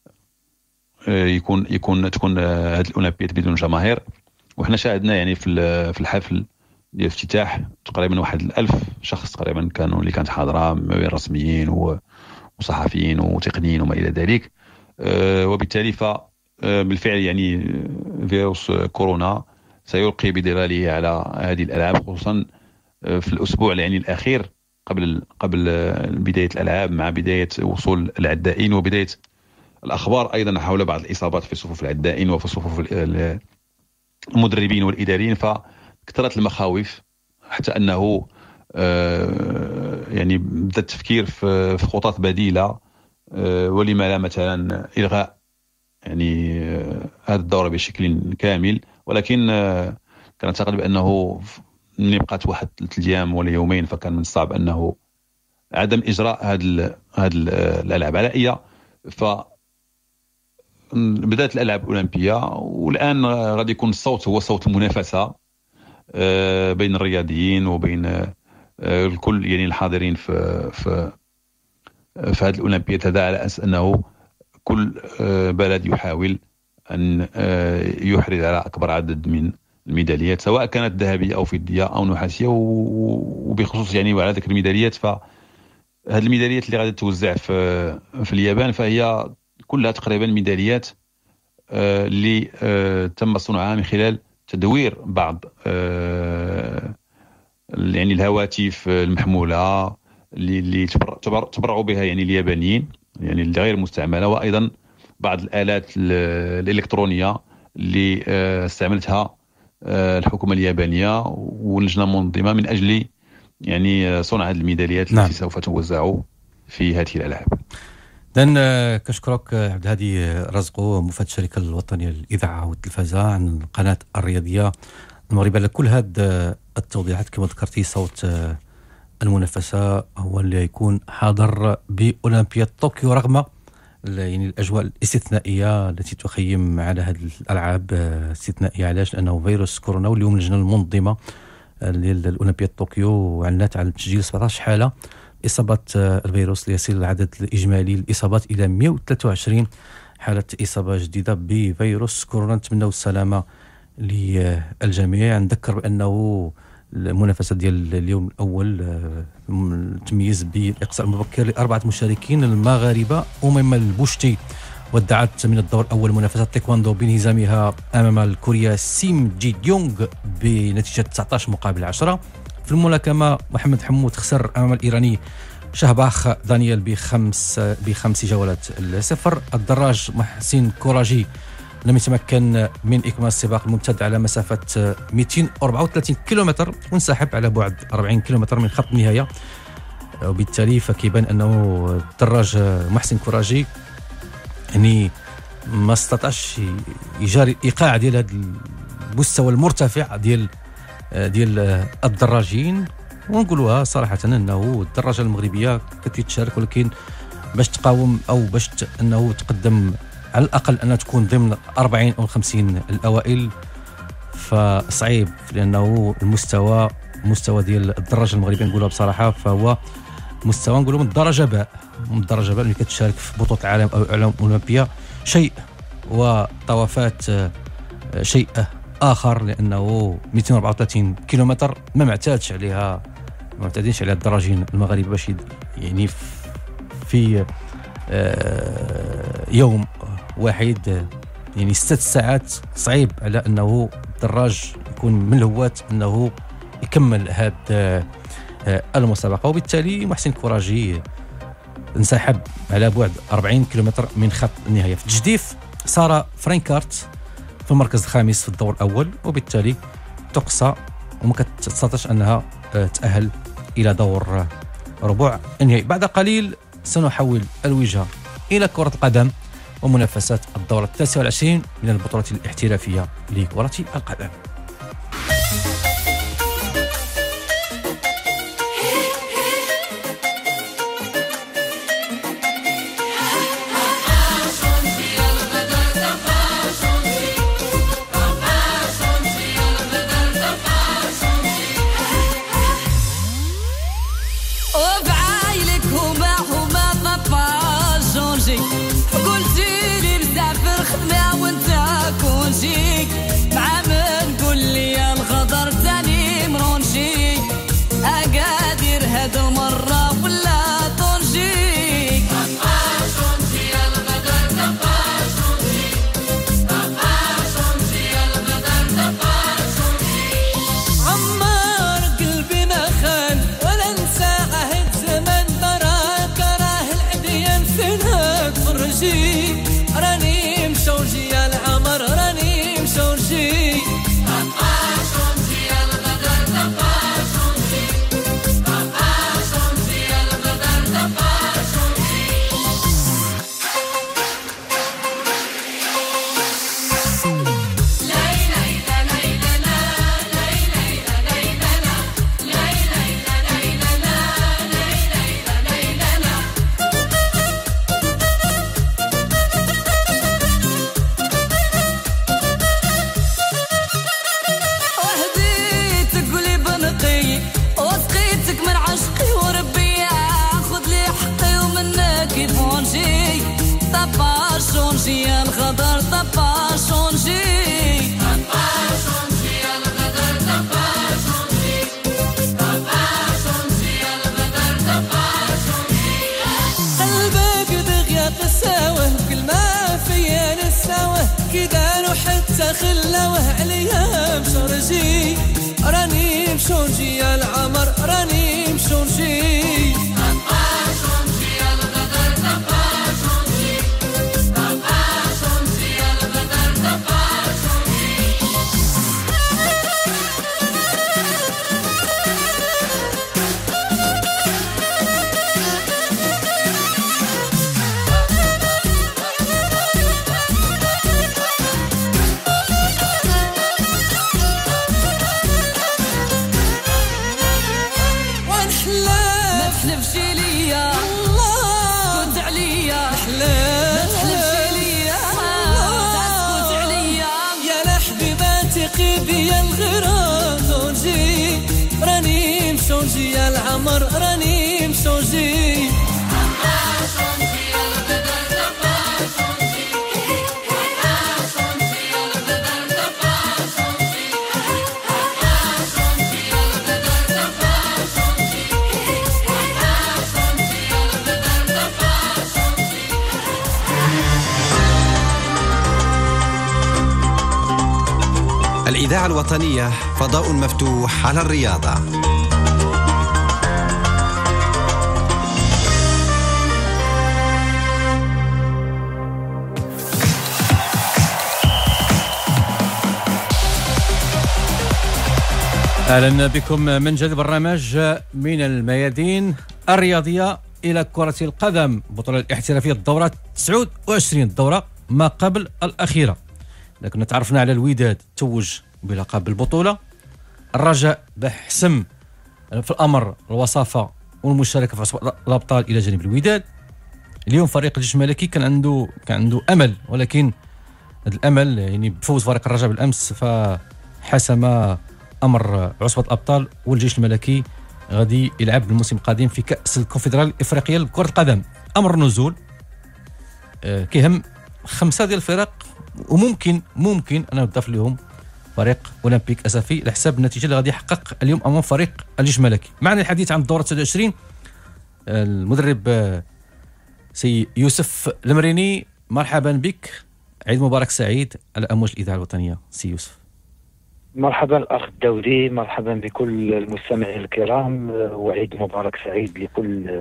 يكون يكون تكون هذه الاولمبياد بدون جماهير. وحنا شاهدنا يعني في في الحفل ديال الافتتاح تقريبا واحد الألف شخص تقريبا كانوا اللي كانت حاضره ما بين رسميين وصحفيين وتقنيين وما الى ذلك. أه وبالتالي فبالفعل يعني فيروس كورونا سيلقي بظلاله على هذه الألعاب، خصوصا في الأسبوع يعني الأخير قبل قبل بداية الألعاب، مع بداية وصول العدائين وبداية الأخبار أيضا حول بعض الإصابات في صفوف العدائين وفي صفوف المدربين والإداريين، فكثرت المخاوف حتى أنه يعني بدأ التفكير في خطط بديلة، ولما لا مثلا إلغاء يعني هذا الدورة بشكل كامل. ولكن كنعتقد بأنه من بقات واحد ثلاث أيام ولا يومين فكان من الصعب أنه عدم إجراء هذه هذه الألعاب العالمية. ف بدأت الألعاب الأولمبية، والآن غادي يكون الصوت هو صوت المنافسة بين الرياضيين وبين الكل يعني الحاضرين في في في هذه الأولمبياد هذا، على أساس أنه كل بلد يحاول أن يحرز على أكبر عدد من الميداليات، سواء كانت ذهبية أو فضية أو نحاسية. وبخصوص يعني وعلى ذكر الميداليات، فهذه الميداليات اللي غادي توزع في في اليابان فهي كلها تقريبا ميداليات اللي تم صنعها من خلال تدوير بعض يعني الهواتف المحمولة اللي اللي تبرعوا بها يعني اليابانيين، يعني اللي غير مستعملة، وأيضا بعض الآلات الإلكترونية اللي استعملتها الحكومة اليابانية واللجنة المنظمة من أجل يعني صنع هذه الميداليات نعم. التي سوف توزع في هذه الألعاب. إذن كنشكرك عبد الهادي رزقو، مفاد الشركة الوطنية للإذاعة والتلفزة عن القناة الرياضية المغربية، على كل هذه التوضيحات. كما ذكرتي صوت المنافسة هو اللي يكون حاضر بأولمبياد طوكيو رغم يعني الأجواء الاستثنائية التي تخيم على هذه الألعاب. استثنائية علاش؟ لأنه فيروس كورونا، واليوم اللجنة المنظمة للأولمبياد طوكيو أعلنت على تسجيل سبعطاش حالة إصابة الفيروس، ليصل العدد الإجمالي للإصابات إلى مئة وثلاثة وعشرين حالة إصابة جديدة بفيروس كورونا. نتمنى السلامة للجميع. نذكر بأنه المنافسة ديال اليوم الأول تميز بالإقصاء المبكر لأربعة مشاركين المغاربة. أميمة البوشتي ودعت من الدور الأول منافسة تايكواندو بانهزامها أمام الكوريا سيم جي ديونغ بنتيجة تسعطاش مقابل عشرة. في الملاكمة محمد حمود خسر أمام الإيراني شهباخ دانيال بخمس بخمس جولات الصفر. الدراج محسن كوراجي لم يتمكن من إكمال السباق الممتد على مسافة مئتين وأربعة وثلاثين كيلومتر وانسحب على بعد أربعين كيلومتر من خط النهاية، وبالتالي فكيبان أنه الدراج محسن كوراجي يعني ما استطاعش يجاري الإيقاع ديال هذا المستوى المرتفع ديال ديال الدراجين. ونقولوها صراحة أنه الدراجة المغربية كتشارك، ولكن باش تقاوم أو باش أنه تقدم على الأقل أنها تكون ضمن أربعين أو خمسين الأوائل فصعيب، لأنه المستوى مستوى ديال الدراجة المغربية نقولها بصراحة فهو مستوى نقولوا من الدرجة باء، من الدرجة باء اللي كتشارك في بطولة العالم أو العالم الأولمبية شيء، وطوافات شيء آخر، لأنه مئتين وأربعة وثلاثين كيلومتر ما معتادش عليها ما معتادينش عليها الدراجين المغاربة باش يعني في يوم واحد يعني ستة ساعات صعيب على أنه الدراج يكون من الهواة أنه يكمل هذه المسابقة. وبالتالي محسن كوراجي انسحب على بعد أربعين كيلومتر من خط النهاية. في التجديف سارة فرانكارت في المركز الخامس في الدور الأول، وبالتالي تقصى وما كتستطيعش أنها تأهل إلى دور ربع النهائي. بعد قليل سنحول الوجهة إلى كرة القدم ومنافسات الدورة التاسع والعشرين من البطولة الاحترافية لكرة القدم. قلتي لي مسافر خدمة وانت كنتي مع من كيفونجي طباشونجي الغدر طباشونجي طباشونجي الغدر طباشونجي طباشونجي الغدر طباشونجي قلبك دغيا قساوه كل ما فيا نساوه كي داروا حتى خلاوه عليا مشرجي راني مشونجي يا العمر راني مشونجي يا العمر راني مشونجي الإذاعة الوطنية فضاء مفتوح على الرياضة. أهلا بكم من جديد برنامج من الميادين الرياضية إلى كرة القدم. بطولة الاحترافية الدورة تسعة وعشرين، الدورة ما قبل الأخيرة. لكن تعرفنا على الوداد توج بلقب البطولة، الرجاء بحسم في الأمر الوصافة والمشاركة في عصبة الأبطال إلى جانب الوداد. اليوم فريق الجيش الملكي كان عنده كان عنده أمل، ولكن هذا الأمل يعني بفوز فريق الرجاء بالأمس فحسم أمر عصبة الأبطال، والجيش الملكي غادي يلعب الموسم القادم في كأس الكونفدرالية الإفريقية لكرة القدم. أمر النزول آه كيهم خمسة ديال الفرق، وممكن ممكن أنا نضاف لهم فريق أولمبيك أسفي على حساب النتيجة اللي غادي يحقق اليوم أمام فريق الجيش الملكي. معنا الحديث عن الدورة تسعة وعشرين المدرب آه سي يوسف المريني. مرحبا بك، عيد مبارك سعيد على أمواج الإذاعة الوطنية سي يوسف. مرحبا الأخ الدولي، مرحبا بكل المستمعين الكرام، وعيد مبارك سعيد لكل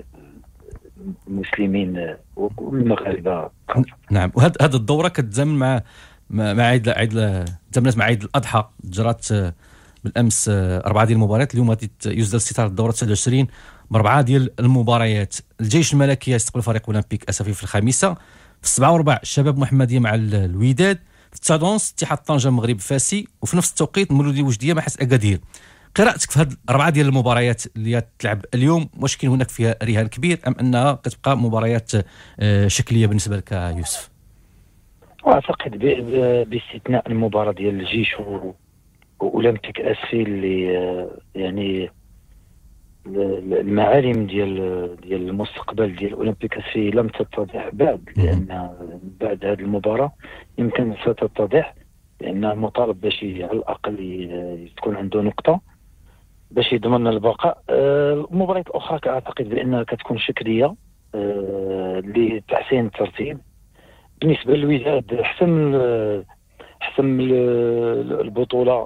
المسلمين وكل المغاربة. نعم، وهذه هذه الدورة كتزامن مع مع عيد عيد تزامنت مع عيد الأضحى، جرات بالأمس أربعة ديال المباريات. اليوم غادي يسدل ستار الدورة تسعة وعشرين بأربعة ديال المباريات. الجيش الملكي يستقبل فريق أولمبيك أسفي في الخامسة، في السبعة وربع الشباب محمدية مع الوداد، في التسعة ونص اتحاد طنجة مغرب فاسي، وفي نفس التوقيت مولودية وجدية مع حس أكادير. قراءتك في هذه الأربعة ديال المباريات اللي تلعب اليوم، واش كاين هناك فيها رهان كبير أم أنها كتبقى مباريات شكلية بالنسبة لك يوسف؟ أعتقد باستثناء المباراة ديال الجيش وأولمبيك أسفي اللي يعني المعالم ديال ديال المستقبل ديال أولمبيك أسفي لم تتضح بعد، لأن بعد هذه المباراة يمكن ستتضح، لأن مطالب باش على الأقل تكون عنده نقطة باش يضمن البقاء. المباريات الأخرى أعتقد بأنها كتكون شكلية لتحسين الترتيب. بالنسبة للوداد حسم حسم البطولة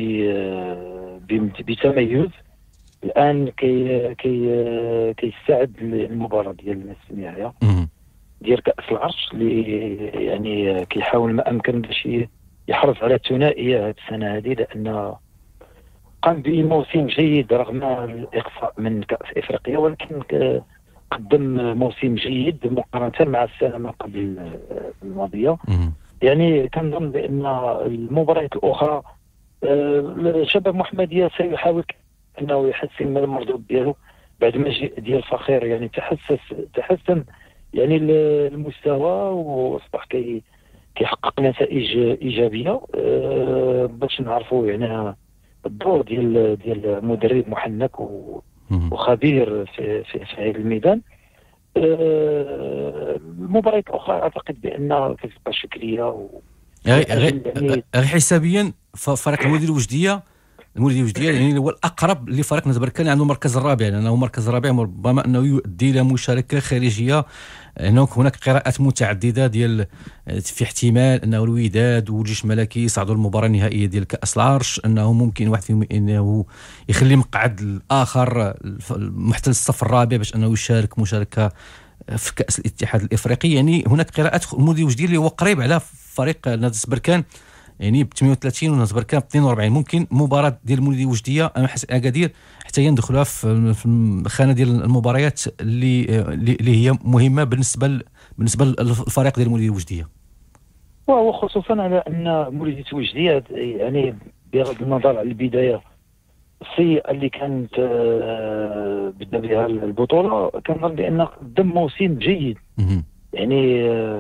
بتميز. الآن كي كي كيستعد للمباراة ديال نصف النهائي ديال كأس العرش، اللي يعني كيحاول ما أمكن باش يحرص على الثنائية هذه السنة هذه، لأن قام بموسم جيد رغم الإقصاء من كأس إفريقيا، ولكن قدم موسم جيد مقارنة مع السنة ما قبل الماضية. يعني كنظن بأن المباريات الأخرى شباب محمدية سيحاول أنه يحسن من المردود ديالو بعد ما جاء ديال فخير، يعني تحسس تحسن يعني المستوى وأصبح كي كيحقق نتائج إيجابية. أه باش نعرفوا يعني الدور ديال ديال مدرب محنك وخبير في في, في هذا الميدان. المباريات الاخرى اعتقد بانها كتبقى شكليه و... غير حسابيا فريق المولوديه الوجديه المولوديه الوجديه يعني هو الاقرب لفريق نادي بركان عنده المركز الرابع، لانه المركز الرابع ربما انه يؤدي الى مشاركه خارجيه. هناك هناك قراءات متعدده ديال في احتمال انه الوداد والجيش الملكي يصعدوا المباراه النهائيه ديال كاس العرش، انه ممكن واحد فيهم انه يخلي مقعد الاخر محتل الصف الرابع باش انه يشارك مشاركه في كاس الاتحاد الافريقي. يعني هناك قراءات المولوديه الوجديه اللي هو قريب على فريق نادي بركان يعني ب ثمانية وثلاثين ونادي بركان ب اثنين وأربعين. ممكن مباراه ديال المولوديه الوجديه انا حسب اكادير حتى يندخلوها في الخانه ديال المباريات اللي اللي هي مهمه بالنسبه بالنسبه للفريق ديال المولوديه الوجديه، وهو خصوصا على ان المولوديه الوجديه يعني بغض النظر على البدايه السيئه اللي كانت بدا بها البطوله، كنظن بان قدم موسم جيد. يعني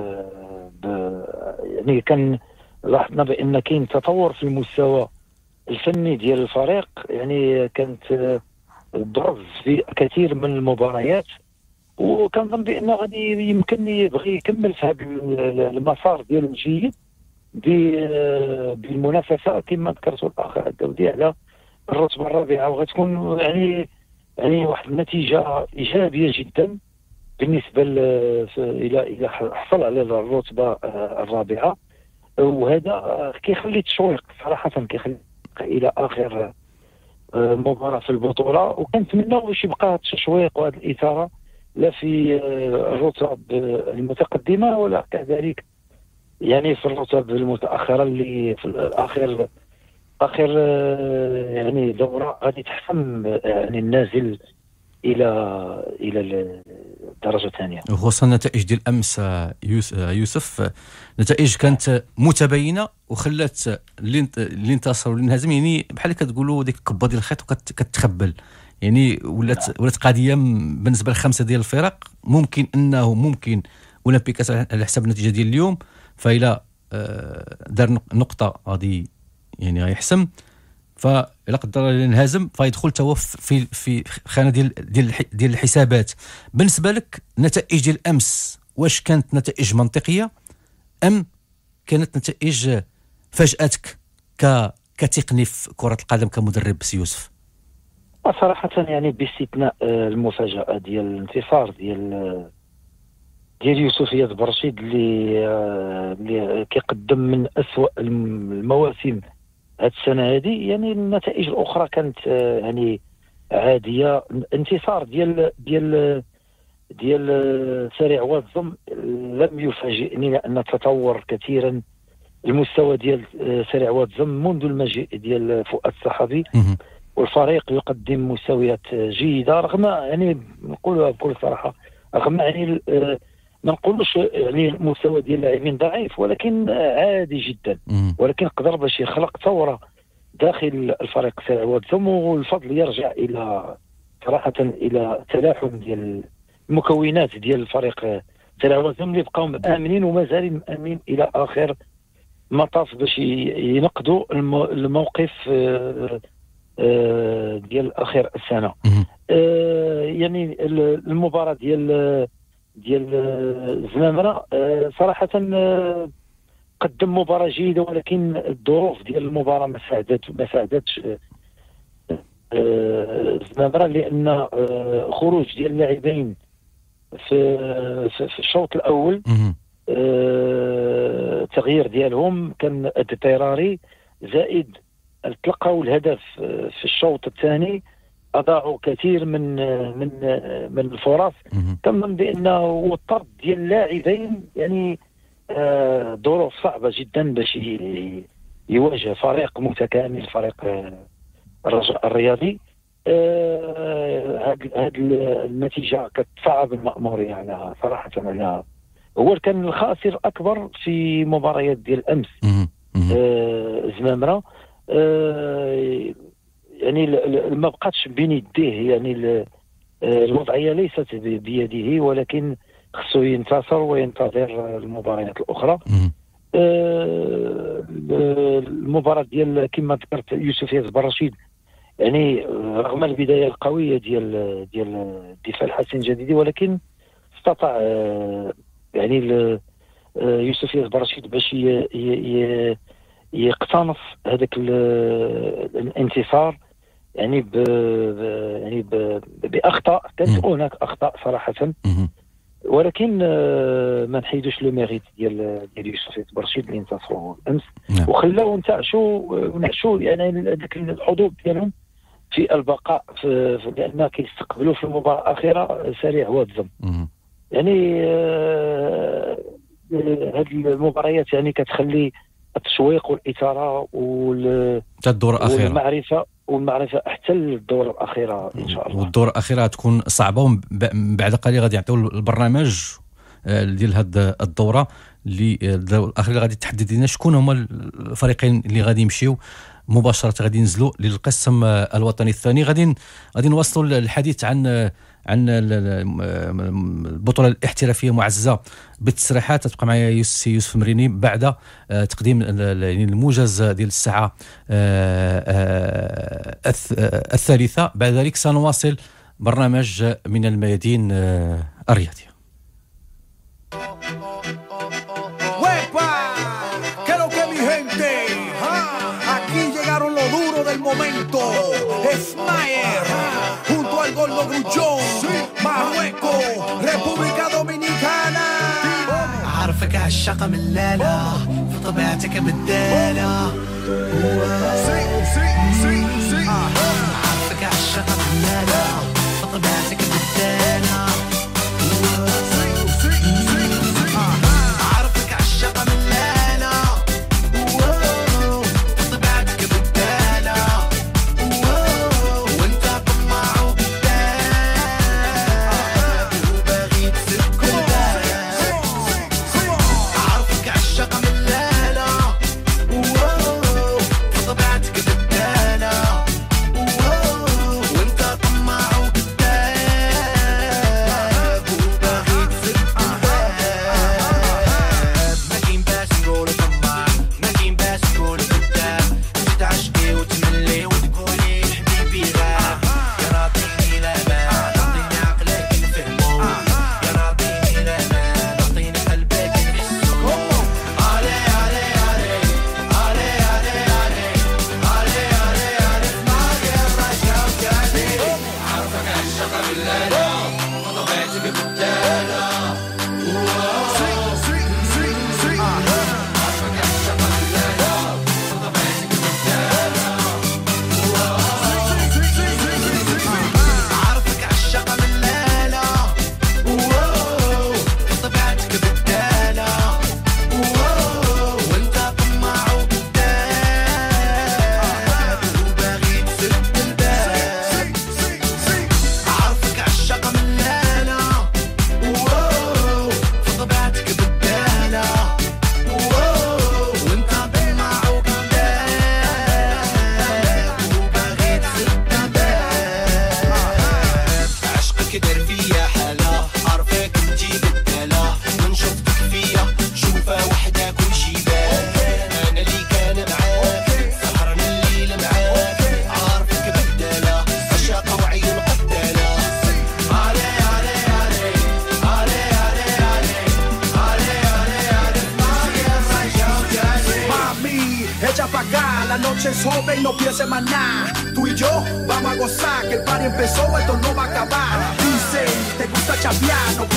يعني كان لاحظنا بان كاين تطور في المستوى الفني ديال الفريق. يعني كانت الضرب في كثير من المباريات، وكنظن بان غادي يمكن يبغي يكمل في هذا المسار ديال الجيد بالمنافسه كما ذكرت الاخ الدودي على الرتبه الرابعه، وغتكون يعني يعني واحد النتيجه ايجابيه جدا بالنسبه الى الى حصل على الرتبه الرابعه. وهذا كيخلي التشويق صراحه، كيخلي الى اخر مباراه في البطوله، وكنتمناو باش يبقى التشويق وهذه الاثاره لا في الرتب المتقدمه ولا كذلك يعني في الرتب المتاخره اللي في الاخر اخر يعني دوره غادي تحسم يعني النازل الى الى الدرجه الثانيه. وخصوصا النتائج ديال امس يوسف، نتائج كانت متباينه وخلات اللي انتصر واللي انهزم يعني بحال كتقولوا ديك الكبه ديال الخيط وكتخبل. يعني ولات ولات قضيه بالنسبه لخمسه ديال الفرق ممكن انه ممكن اولمبيك على حسب النتيجه ديال اليوم فإلا دار نقطه غادي يعني غيحسم، فإلا قدر الله ينهزم فيدخل تو في في خانه ديال ديال ديال الحسابات. بالنسبه لك نتائج ديال امس واش كانت نتائج منطقيه ام كانت نتائج فاجاتك ك كتقني في كره القدم كمدرب سي يوسف؟ صراحه يعني باستثناء المفاجاه ديال الانتصار ديال ديال يوسف ياد برشيد اللي اللي كيقدم من أسوأ المواسم هاد السنه هذه. يعني النتائج الاخرى كانت يعني عاديه. انتصار ديال ديال ديال سريع واتزم لم يفاجئني، لان تطور كثيرا المستوى ديال سريع واتزم منذ المجيء ديال فؤاد الصحابي، والفريق يقدم مستويات جيده رغم يعني نقولها بكل صراحه رغم يعني ما نقولوش يعني المستوى ديال اللاعبين ضعيف، ولكن عادي جدا، ولكن قدر باش يخلق ثوره داخل الفريق سريع واتزم، والفضل يرجع الى صراحه الى تلاحم ديال المكونات ديال الفريق سريع واتزم اللي بقاو مآمنين ومازال مآمنين الى اخر مطاف باش ينقذوا الموقف ديال اخر السنه. يعني المباراه ديال ديال الزمامره صراحه قدم مباراه جيده، ولكن الظروف ديال المباراه ما ساعدت ما ساعدتش الزمامره، لان خروج ديال اللاعبين في في الشوط الاول التغيير ديالهم كان اضطراري، زائد تلقاو الهدف في الشوط الثاني اضاعوا كثير من من من الفرص. كمان بانه الطرد ديال اللاعبين يعني ظروف صعبه جدا باش يواجه فريق متكامل، فريق الرجاء الرياضي. هذه النتيجه كتصعب المأمورية على صراحه على هو كان الخاسر الاكبر في مباريات ديال امس زمامره. يعني ما بقاتش بين يديه، يعني الوضعيه ليست بيده، ولكن خصو ينتصر وينتظر المباريات الاخرى. المباراه ديال كما ذكرت يوسف ياز برشيد، يعني رغم البدايه القويه ديال ديال الدفاع الحسن الجديدي، ولكن استطاع آه، يعني ال- آه، يوسف ياس برشيد باش ي- ي- ي- يقتنص هذاك ال- الانتصار، يعني ب ب- يعني ب- باخطاء كانت هناك اخطاء صراحه، ولكن آه، ما نحيدوش لو ميريت ديال ديال يوسف ياس برشيد اللي انتصروا امس وخلاو نتعشوا ونعشوا يعني هذاك الحظوظ ديالهم في البقاء في, في لان كيستقبلوا في المباراه الاخيره سريع واتزم. يعني آه، هذه المباريات يعني كتخلي التشويق والاثاره وال الدور الاخيره والمعرفه والمعرفه حتى الدور الاخيره ان شاء الله. والدور الاخيره تكون صعبه، ومن بعد قليل غادي يعطيو البرنامج ديال هذه الدوره اللي الدور الاخير غادي تحدد لنا شكون هما الفريقين اللي غادي يمشيو مباشره، غادي ينزلوا للقسم الوطني الثاني. غادي غادي نواصلوا الحديث عن عن البطوله الاحترافيه معززه بالتصريحات. تبقى معايا يوسف يوسف مريني بعد تقديم يعني الموجز ديال الساعه الثالثه. بعد ذلك سنواصل برنامج من الميادين الرياضيه. Momento Smayer junto al Gordo Gruchón, Marruecos, República Dominicana. عارفك عالشقة من الليلة في طبيعتك بدالة. عارفك عالشقة من الليلة في طبيعتك بدالة. عارفك عالشقة من الليلة Es joven, no piense más nada. Tú y yo vamos a gozar, que el party empezó, esto no va a acabar. Dice, te gusta chapear, no